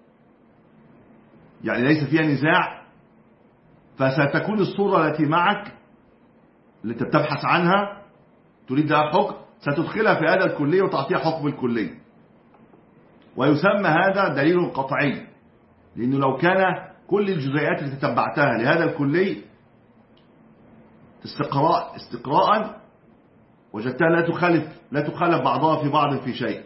يعني ليس فيها نزاع، فستكون الصورة التي معك التي تبحث عنها تريد لها حكم ستدخلها في هذا الكلي وتعطيها حكم الكلي، ويسمى هذا دليل قطعي. لأنه لو كان كل الجزيئات التي تتبعتها لهذا الكلي استقراء استقراء وجدتها لا تخالف لا تخالف بعضها في بعض في شيء،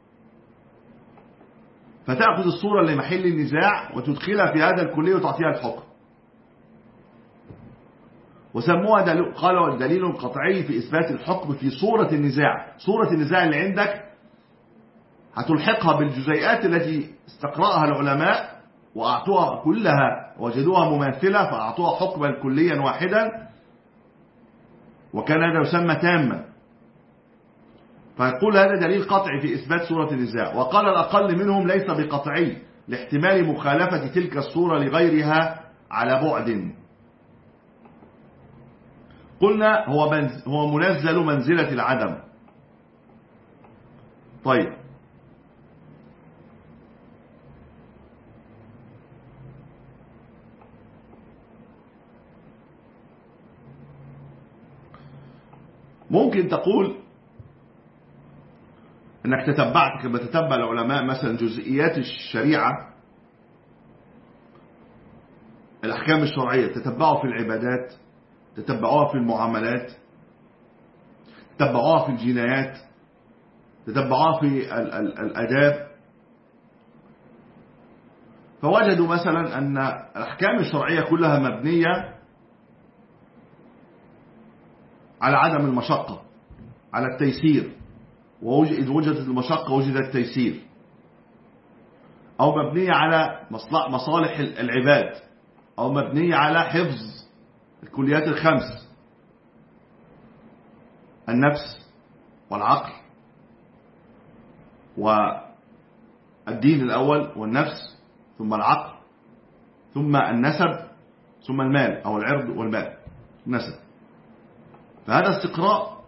فتأخذ الصورة اللي محل النزاع وتدخلها في هذا الكلي وتعطيها الحكم، وسموها دليل قالوا دليل قطعي في إثبات الحكم في صورة النزاع. صورة النزاع اللي عندك هتلحقها بالجزيئات التي استقرأها العلماء وأعطوها كلها وجدوها مماثلة فأعطوها حكما كليا واحدا، وكان هذا يسمى تاما. فيقول هذا دليل قطعي في إثبات صورة النزاع. وقال الأقل منهم ليس بقطعي لاحتمال مخالفة تلك الصورة لغيرها على بعد. قلنا هو هو منزل منزلة العدم. طيب ممكن تقول انك تتبعت كما تتبع العلماء مثلا جزئيات الشريعة، الأحكام الشرعية تتبعوا في العبادات، تتبعوها في المعاملات، تتبعوها في الجنايات، تتبعوها في ال ال الأداب. فوجدوا مثلا أن الأحكام الشرعية كلها مبنية على عدم المشقة، على التيسير، وإذ وجدت المشقة وجد التيسير، أو مبنية على مصالح العباد، أو مبنية على حفظ الكليات الخمس: النفس والعقل والدين الأول، والنفس ثم العقل ثم النسب ثم المال أو العرض والمال نسب. فهذا استقراء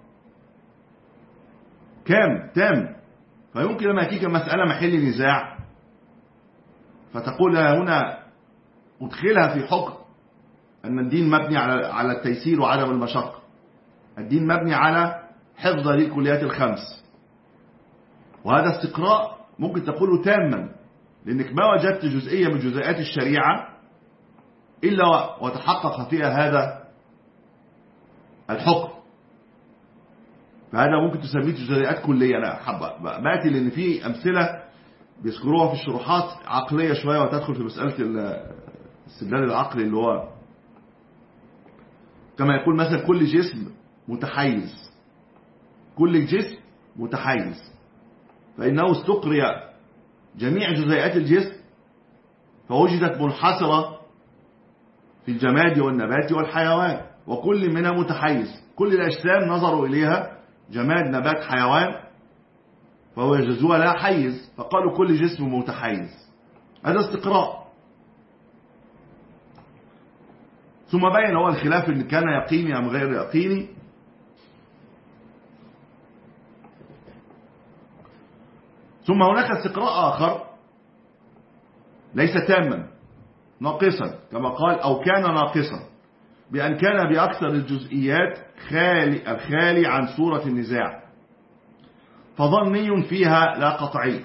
كام تام. فيمكن لما يأتيك مسألة محل نزاع فتقول هنا أدخلها في حكم أن الدين مبني على على التيسير وعدم المشقة، الدين مبني على حفظ هذه الكليات الخمس، وهذا استقراء ممكن تقوله تاما، لأنك ما وجدت جزئية من جزئيات الشريعة إلا وتحقق فيها هذا الحكم. فهذا ممكن تسميه جزئيات كلية. أنا حابة بأتي لأن في أمثلة بيذكروها في الشروحات عقلية شوية وتدخل في مسألة الاستدلال العقلي، اللي هو كما يقول مثلا كل جسم متحيز، كل جسم متحيز، فإنه استقرئ جميع جزيئات الجسم فوجدت منحصرة في الجماد والنبات والحيوان، وكل منها متحيز. كل الأجسام نظروا إليها جماد نبات حيوان فوجدوها لها حيز، فقالوا كل جسم متحيز. هذا استقراء. ثم بين هو الخلاف إن كان يقيني أم غير يقيني. ثم هناك استقراء آخر ليس تاما، ناقصا، كما قال أو كان ناقصا بأن كان بأكثر الجزئيات خالي الخالي عن صورة النزاع، فظني فيها لا قطعي.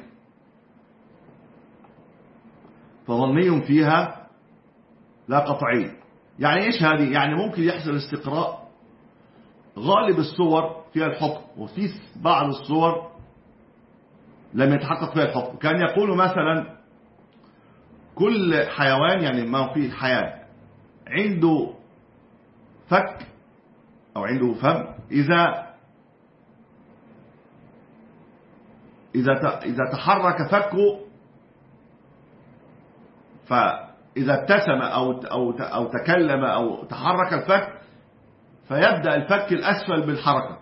فظني فيها لا قطعي يعني إيش هذه؟ يعني ممكن يحصل استقراء غالب الصور فيها الحكم، وفي بعض الصور لم يتحقق فيها الحكم. كان يقول مثلا كل حيوان، يعني ما في الحياة عنده فك أو عنده فم، إذا إذا إذا تحرك فكه، فإذا ابتسم أو أو أو تكلم أو تحرك الفك، فيبدأ الفك الأسفل بالحركة،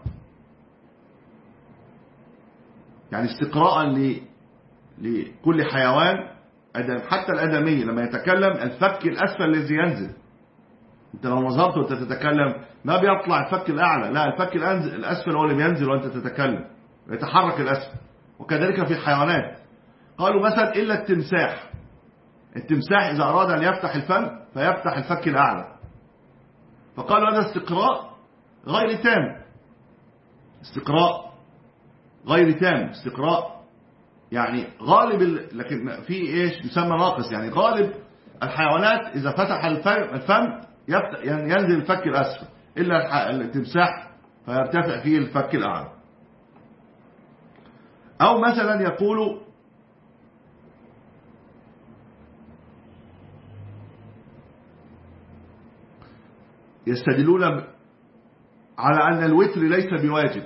يعني استقراء لكل حيوان أدم. حتى الآدمي لما يتكلم الفك الأسفل الذي ينزل. أنت لو نظرت وأنت تتكلم ما بيطلع الفك الأعلى، لا، الفك الأسفل هو اللي بينزل وأنت تتكلم، يتحرك الأسفل. وكذلك في الحيوانات. قالوا مثلا إلا التمساح، التمساح إذا أراد أن يفتح الفم فيفتح الفك الأعلى. فقالوا هذا استقراء غير تام، استقراء غير تام، استقراء يعني غالب ال... لكن في ايش يسمى ناقص، يعني غالب الحيوانات اذا فتح الفم يفتح يعني ينزل الفك الاسفل، الا التمساح فيرتفع فيه الفك الاعلى. او مثلا يقول يستدلون على ان الوتر ليس بواجب.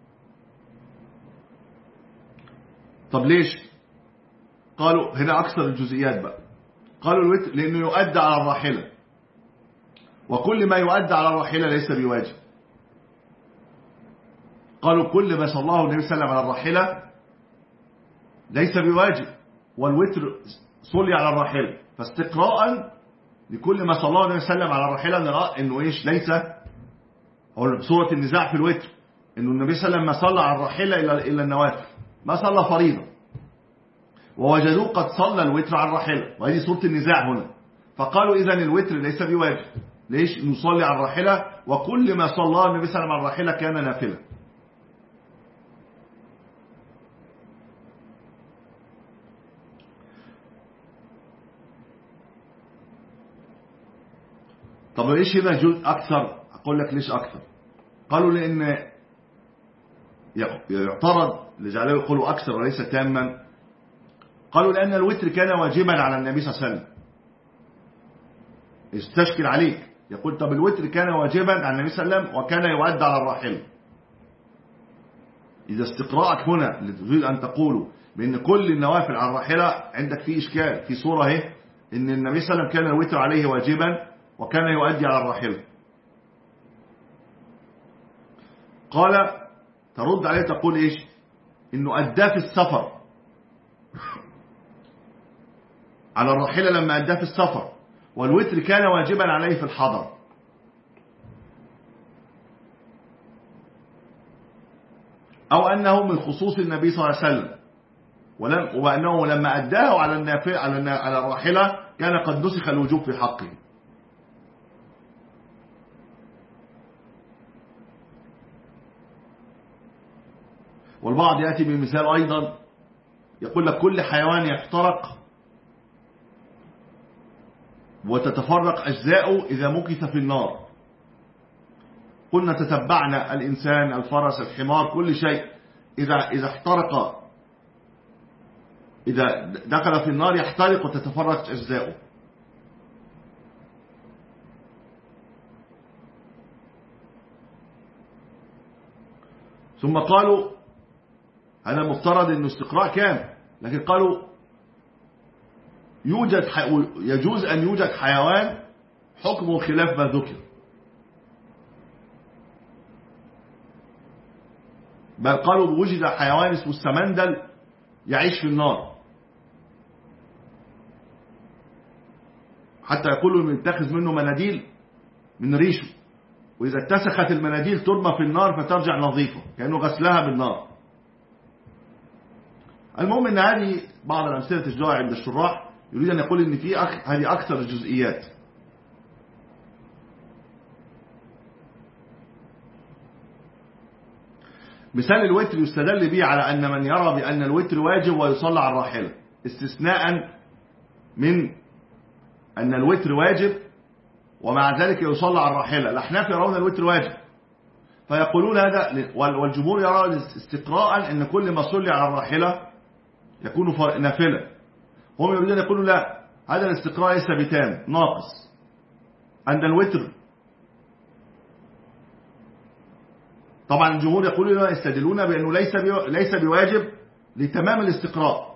طب ليش؟ قالوا هنا أكثر الجزئيات بقى. قالوا الوتر لأنه يؤدى على الراحلة، وكل ما يؤدى على الراحلة ليس بواجب. قالوا كل ما صلى الله عليه وسلم على الراحلة ليس بواجب، والوتر صلي على الراحلة، فاستقراء لكل ما صلى الله عليه وسلم على الراحلة نرى إنه إيش ليس، أو صورة النزاع في الوتر إنه النبي صلى الله عليه وسلم ما صلى على الراحلة إلا النوافل، ما صلى فريضة، ووجدوه قد صلى الوتر على الراحلة، وهذه صورة النزاع هنا. فقالوا إذن الوتر ليس بواجب. ليش؟ نصلي على الراحلة، وكل ما صلى النبي صلى الله عليه وسلم على الراحلة كان نافلة. طب ليش هنا جزء أكثر؟ أقول لك ليش أكثر. قالوا لأن يعترض لجعله يقولوا أكثر وليس تاما. قالوا لأن الوتر كان واجبا على النبي صلى الله عليه وسلم. يستشكل عليك، يقول طب الوتر كان واجبا على النبي صلى الله عليه وسلم وكان يؤدى على الراحلة. إذا استقراءك هنا لتريد أن تقولوا بأن كل النوافل على الراحلة، عندك فيه إشكال في صورة اهي أن النبي صلى الله عليه وسلم كان الوتر عليه واجبا وكان يؤدي على الراحلة. قال ترد عليه تقول إيش؟ إنه أدى في السفر على الراحلة لما أدى في السفر، والوتر كان واجبا عليه في الحضر. أو أنه من خصوص النبي صلى الله عليه وسلم، ولم وأنه لما أداه على النافع على على الراحلة كان قد نسخ الوجوب في حقه. والبعض يأتي بمثال أيضا، يقول لك كل حيوان يحترق وتتفرق أجزاؤه إذا مكث في النار. قلنا تتبعنا الإنسان، الفرس، الحمار، كل شيء إذا إذا احترق، إذا دخل في النار يحترق وتتفرق أجزاؤه. ثم قالوا هذا مفترض أنه استقراء كان، لكن قالوا يوجد يجوز أن يوجد حيوان حكمه خلاف ما ذكر، بل قالوا وجد حيوان اسمه السمندل يعيش في النار، حتى يقولوا يتخذ منه مناديل من ريشه، وإذا اتسخت المناديل ترمى في النار فترجع نظيفة كأنه غسلها بالنار. المهم أن هذه بعض الأمثلة تجدها عند الشراح، يريد أن يقول أن في أك... هذه أكثر الجزئيات. مثال الوتر يستدل به على أن من يرى بأن الوتر واجب ويصلى على الراحلة، استثناء من أن الوتر واجب ومع ذلك يصلى على الراحلة. الأحناف يرون الوتر واجب فيقولون هذا، والجمهور يرى استقراء أن كل ما صلي على الراحلة يكون نافلة. هم يريدون يقولوا لا، هذا الاستقراء ليس بتام، ناقص عند الوتر. طبعا الجمهور يقولون يستدلون بأنه ليس ليس بواجب لتمام الاستقراء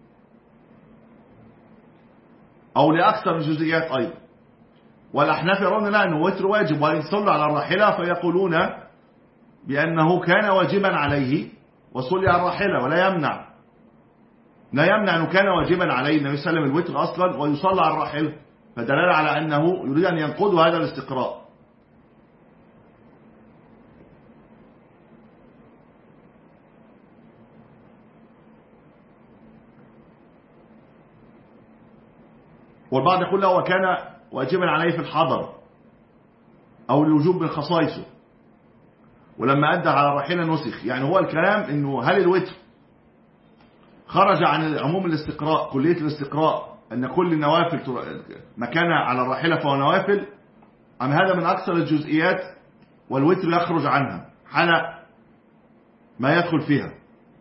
أو لأكثر الجزئيات أيضا. والأحناف يرون لا، أنه وتر واجب، وإن صلى على الراحلة فيقولون بأنه كان واجبا عليه وصلي على الراحلة، ولا يمنع لا يمنع أنه كان واجبا عليه النبي صلى الله عليه وسلم الوتر أصلا ويصلى على الراحلة، فدلالة على أنه يريد أن ينقض هذا الاستقراء. والبعض يقول له وكان واجبا عليه في الحضر أو الوجوب من خصائصه، ولما أدى على الراحلة نسخ. يعني هو الكلام أنه هل الوتر خرج عن عموم الاستقراء، كلية الاستقراء، أن كل النوافل مكان على الراحلة فهو نوافل، أم هذا من أكثر الجزئيات والوتر يخرج عنها حال ما يدخل فيها؟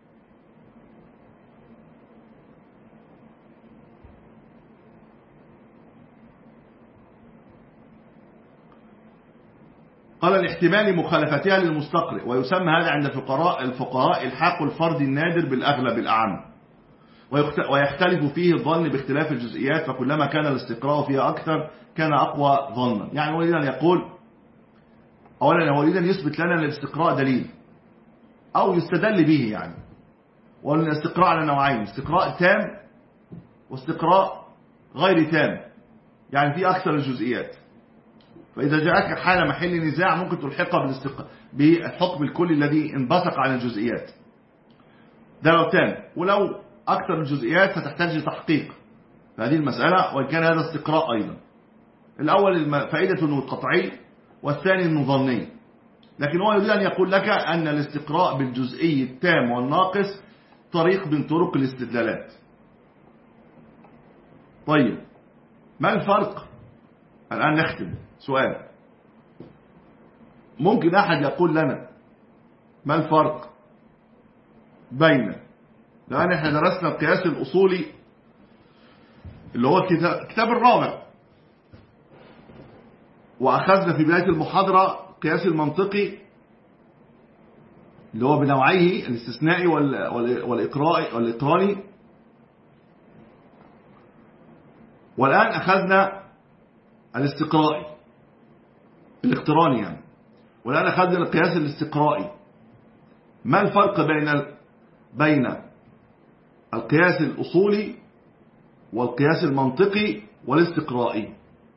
قال الاحتمال مخالفتها للمستقرئ، ويسمى هذا عند الفقهاء الفقهاء الحاق الفرد النادر بالأغلب الأعم، ويختلف فيه الظن باختلاف الجزئيات، فكلما كان الاستقراء فيها أكثر كان أقوى ظنا. يعني هو يريد أن يقول أولا، هو يريد أن يثبت لنا الاستقراء دليل أو يستدل به، يعني وأن الاستقراء على نوعين، استقراء تام واستقراء غير تام، يعني في أكثر الجزئيات. فإذا جاءك حالة محل نزاع ممكن تلحقها بالاستقراء بالحكم الكلي الذي انبثق عن الجزئيات، ده لو تام. ولو أكثر الجزئيات فتحتاج لتحقيق فهذه المسألة، وإن كان هذا استقراء أيضا. الأول فائدة أنه قطعي، والثاني أنه ظني. لكن هو يريد أن يقول لك أن الاستقراء بالجزئي التام والناقص طريق من طرق الاستدلالات. طيب، ما الفرق؟ الآن نختم. سؤال، ممكن أحد يقول لنا ما الفرق بين، لأن احنا درسنا القياس الأصولي اللي هو الكتاب الرابع، وأخذنا في بداية المحاضرة قياس المنطقي اللي هو بنوعيه الاستثنائي والإقراني، والآن أخذنا الاستقرائي الاقتراني يعني، والآن أخذنا القياس الاستقرائي. ما الفرق بين بين القياس الأصولي والقياس المنطقي والاستقرائي؟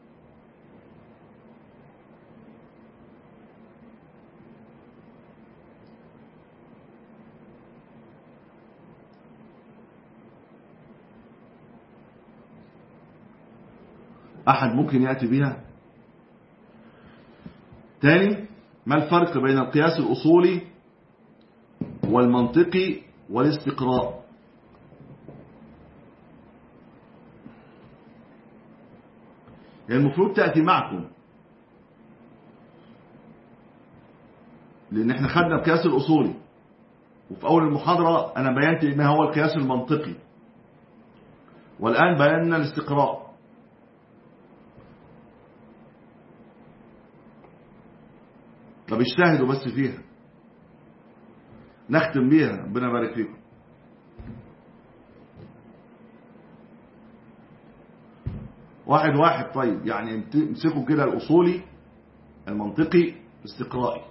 أحد ممكن يأتي بها؟ ثاني، ما الفرق بين القياس الأصولي والمنطقي والاستقراء؟ يعني المفروض تأتي معكم، لأن احنا خدنا القياس الأصولي، وفي أول المحاضرة أنا بيانت ما هو القياس المنطقي، والآن بياننا الاستقراء. طب اجتهدوا بس فيها، نختم بيها، ربنا يبارك فيكم. واحد واحد. طيب، يعني امسكوا كده الأصولي، المنطقي، الاستقرائي.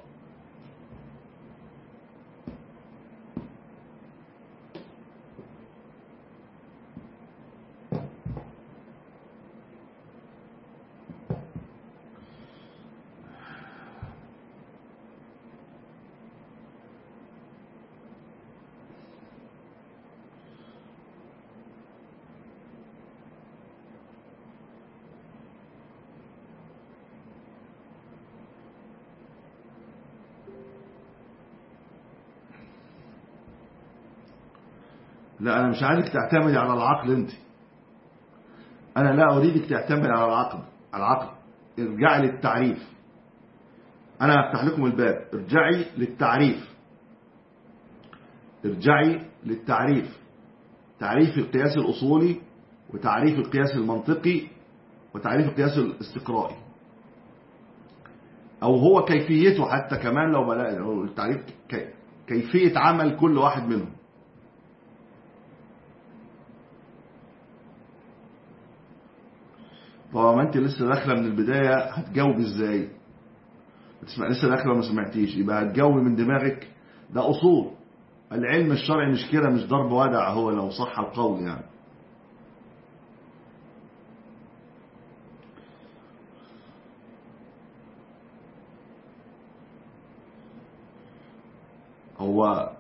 لا، أنا مش عايزك تعتمد على العقل أنت، أنا لا أريدك تعتمد على العقل العقل ارجعي للتعريف. أنا هفتح لكم الباب، ارجعي للتعريف ارجعي للتعريف تعريف القياس الأصولي وتعريف القياس المنطقي وتعريف القياس الاستقرائي، أو هو كيفيته حتى كمان لو بلاقي التعريف كيفية عمل كل واحد منهم. طبعا انت لسه داخله من البدايه هتجاوب ازاي؟ تسمع لسه داخله ما سمعتيش، يبقى هتجاوب من دماغك. ده اصول العلم الشرعي، مش كده، مش ضرب ودع، هو لو صح القول يعني. هو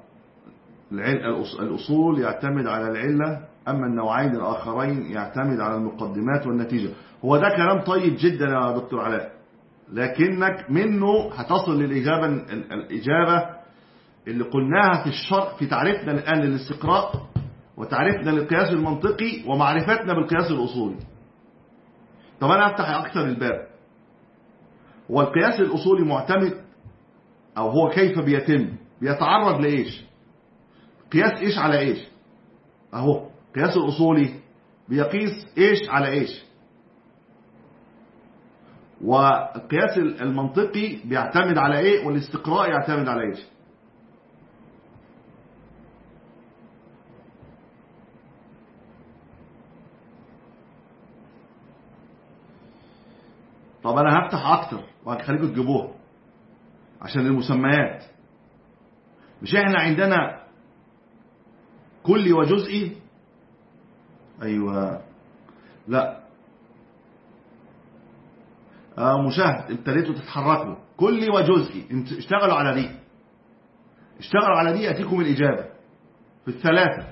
الأصول يعتمد على العلة، أما النوعين الآخرين يعتمد على المقدمات والنتيجة. هو ده كلام طيب جدا يا دكتور علاء، لكنك منه هتصل للإجابة الإجابة اللي قلناها في الشرع في تعريفنا الآن للاستقراء وتعريفنا للقياس المنطقي ومعرفتنا بالقياس الأصولي. طب أنا أفتح أكثر الباب. هو القياس الأصولي معتمد، أو هو كيف بيتم؟ بيتعرض لإيش؟ قياس إيش على إيش؟ أهو قياس الأصولي بيقيس إيش على إيش، والقياس المنطقي بيعتمد على إيه، والاستقراء يعتمد على إيش. طب أنا هفتح أكتر وهخليكم تجيبوها عشان المسميات. مش إحنا عندنا كلي وجزئي؟ أيوة، لا آه مشاهد، ابتديتوا تتحركوا. كلي وجزئي، انت اشتغلوا على دي، اشتغلوا على دي أتيكم الإجابة في الثلاثة.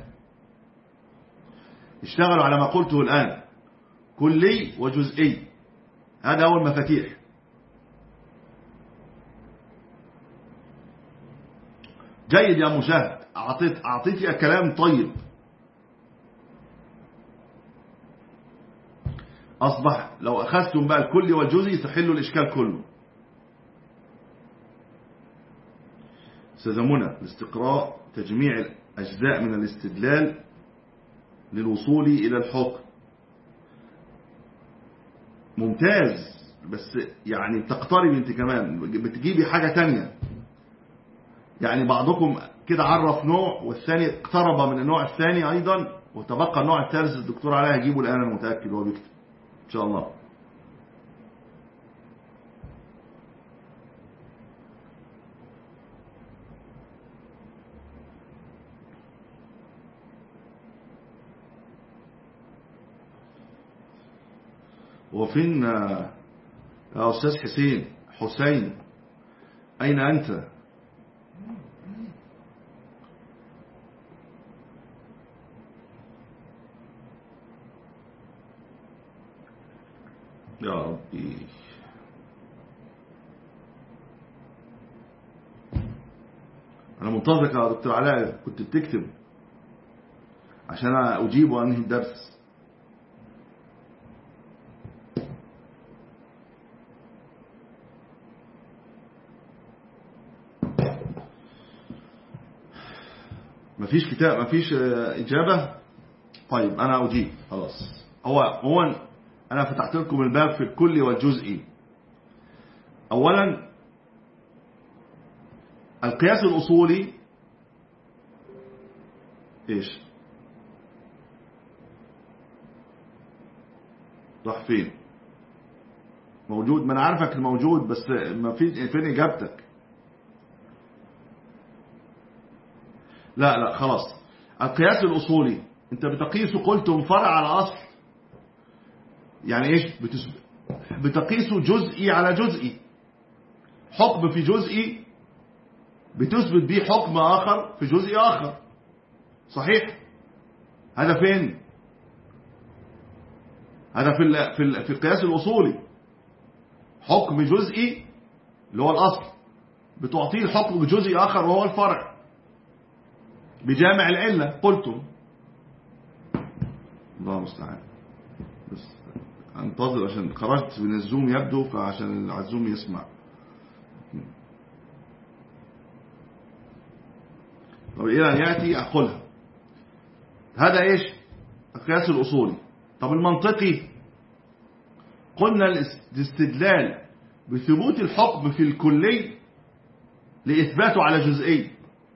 اشتغلوا على ما قلته الآن، كلي وجزئي، هذا هو المفاتيح. جيد يا مشاهد، أعطيت أعطيتي كلام طيب. أصبح لو أخذتم بقى الكلي والجزئي تحلوا الإشكال كله. أستاذة منى، الاستقراء تجميع الأجزاء من الاستدلال للوصول إلى الحكم. ممتاز، بس يعني تقترب انت كمان، بتجيبي حاجة تانية. يعني بعضكم كده عرف نوع والثاني اقترب من النوع الثاني أيضا، وتبقى النوع الثالث الدكتور عليه هيجيبه الآن، أنا متأكد هو بيكتب إن شاء الله. وفين يا أستاذ حسين حسين؟ أين أنت؟ يا ربي، أنا منتظرك يا دكتور علاء، كنت بتكتب عشان أجيب وأنهي الدرس. مفيش كتاب، مفيش إجابة. طيب أنا أجيب خلاص. هو هو أنا فتحت لكم الباب في الكلي والجزئي. أولا القياس الأصولي إيش؟ راح فين؟ موجود، ما أنا عارفك الموجود، بس ما في فين إجابتك؟ لا لا خلاص. القياس الأصولي أنت بتقيسه، قلتم فرع على أصل. يعني إيش بتقيسه؟ جزئي على جزئي، حكم في جزئي بتثبت به حكم آخر في جزء آخر، صحيح؟ هذا فين؟ هذا في ال في ال في القياس الأصولي. حكم جزئي اللي هو الأصل بتعطيه الحكم بجزء آخر وهو الفرع بجامع العلة. قلتم الله المستعان، بس انتظر عشان خرجت من الزوم يبدو، فعشان الزوم يسمع. طب إلى أن يأتي أقولها. هذا إيش؟ القياس الأصولي. طب المنطقي، قلنا الاستدلال بثبوت الحكم في الكلي لإثباته على جزئي.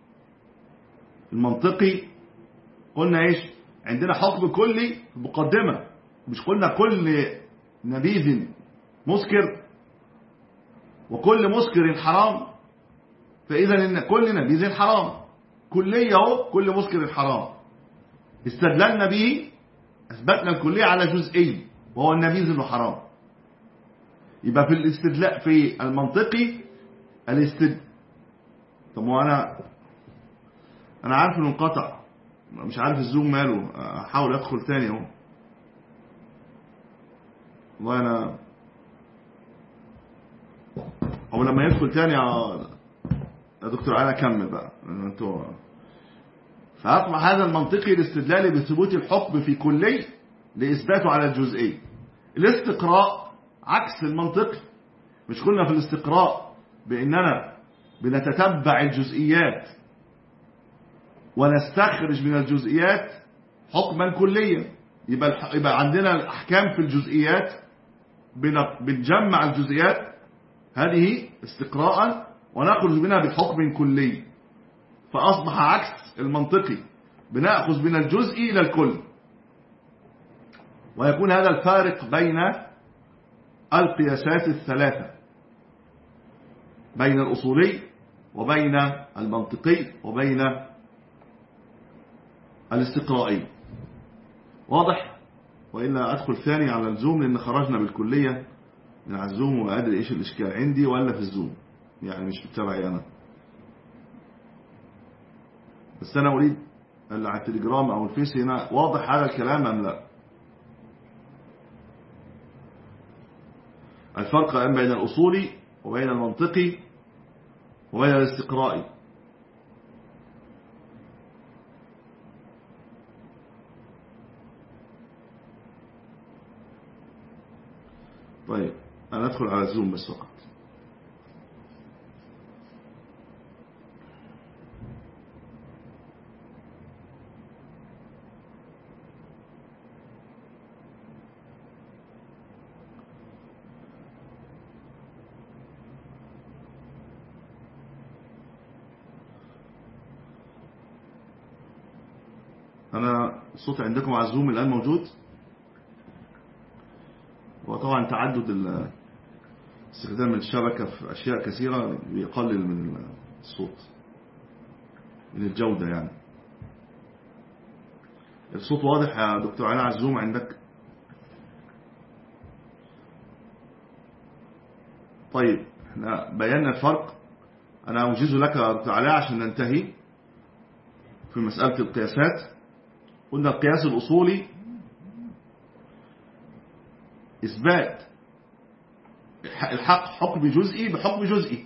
المنطقي قلنا إيش؟ عندنا حكم كلي في المقدمة، مش قلنا كل نبيذ مسكر وكل مسكر حرام، فإذا إن كل نبيذ حرام، كلية اهو كل مسكر حرام. استدللنا به، أثبتنا الكلية على جزئي وهو النبيذ إنه حرام. يبقى في الاستدلاء في المنطقي الاستد طب وانا انا عارف انه انقطع، مش عارف الزوم ماله، احاول ادخل تاني اهو. والله انا هو لما يدخل تاني يا دكتور انا اكمل بقى انتوا. فاصبح هذا المنطقي الاستدلالي بثبوت الحكم في كلي لاثباته على الجزئي. الاستقراء عكس المنطقي. مش قلنا في الاستقراء باننا بنتتبع الجزئيات ونستخرج من الجزئيات حكما كليا. يبقى يبقى عندنا الاحكام في الجزئيات، بنجمع الجزئيات هذه استقراء ونخرج منها بحكم كلي. فاصبح عكس المنطقي، بناخذ من الجزء الى الكل. ويكون هذا الفارق بين القياسات الثلاثه، بين الأصولي وبين المنطقي وبين الاستقرائي. واضح؟ وإلا أدخل ثاني على الزوم، لأن خرجنا بالكلية من على الزوم وأدري إيش الإشكال عندي ولا في الزوم، يعني مش بتابعي أنا. بس أنا أريد اللي على التليجرام أو الفيس هنا واضح هذا الكلام أم لا؟ الفرق بين الأصولي وبين المنطقي وبين الاستقرائي. طيب أنا أدخل على الزوم بس فقط. أنا الصوت عندكم على الزوم الآن موجود؟ وطبعا تعدد استخدام الشبكة في أشياء كثيرة بيقلل من الصوت، من الجودة يعني. الصوت واضح يا دكتور علي على الزوم عندك؟ طيب احنا بينا الفرق. أنا أوجز لك يا دكتور علي عشان ننتهي في مسألة القياسات. قلنا القياس الأصولي إثبات الحق حكم جزئي بحكم جزئي،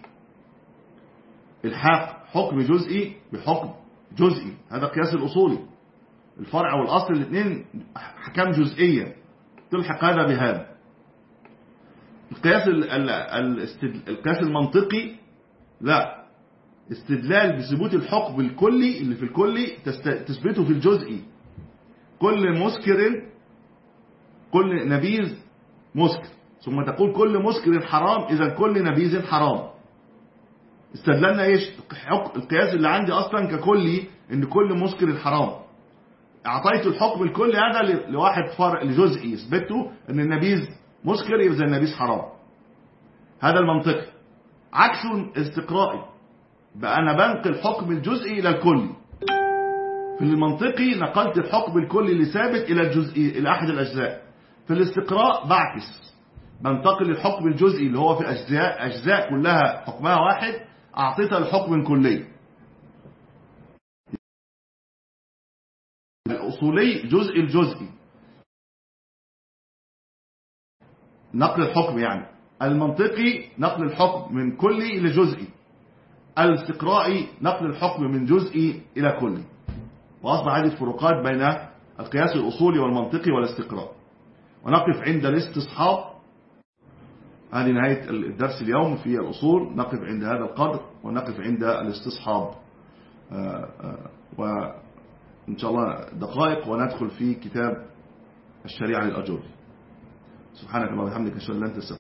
الحق حكم جزئي بحكم جزئي، هذا القياس الأصولي. الفرع والأصل الاثنين حكام جزئية، تلحق هذا بهذا. القياس القياس المنطقي لا، استدلال بثبوت الحكم الكلي اللي في الكلي تثبته في الجزئي. كل مسكر، كل نبيذ مسكر، ثم تقول كل مسكر حرام، إذا كل نبيذ حرام. استدللنا ايش؟ القياس اللي عندي اصلا ككلي ان كل مسكر حرام. اعطيت الحكم الكلي هذا لواحد فرع لجزئي يثبته ان النبيذ مسكر، اذا النبيذ حرام. هذا المنطقي. عكسه الاستقرائي، بقى انا بنقل حكم الجزئي الى الكلي. في المنطقي نقلت الحكم الكلي اللي ثابت الى الجزئي، الى احد الاجزاء. في الاستقراء بعكس، بنتقل الحكم الجزئي اللي هو في اجزاء اجزاء كلها حكمها واحد، اعطيتها الحكم كلي. الاصولي جزء الجزئي، نقل الحكم يعني. المنطقي نقل الحكم من كلي الى جزئي. الاستقرائي نقل الحكم من جزئي الى كلي. واصبح هذه الفروقات بين القياس الاصولي والمنطقي والاستقراء. ونقف عند الاستصحاب. هذه نهاية الدرس اليوم في الأصول، نقف عند هذا القدر ونقف عند الاستصحاب. إن شاء الله دقائق وندخل في كتاب الشريعة للأجوري. سبحانك اللهم وبحمدك أشهد أن لا إله إلا أنت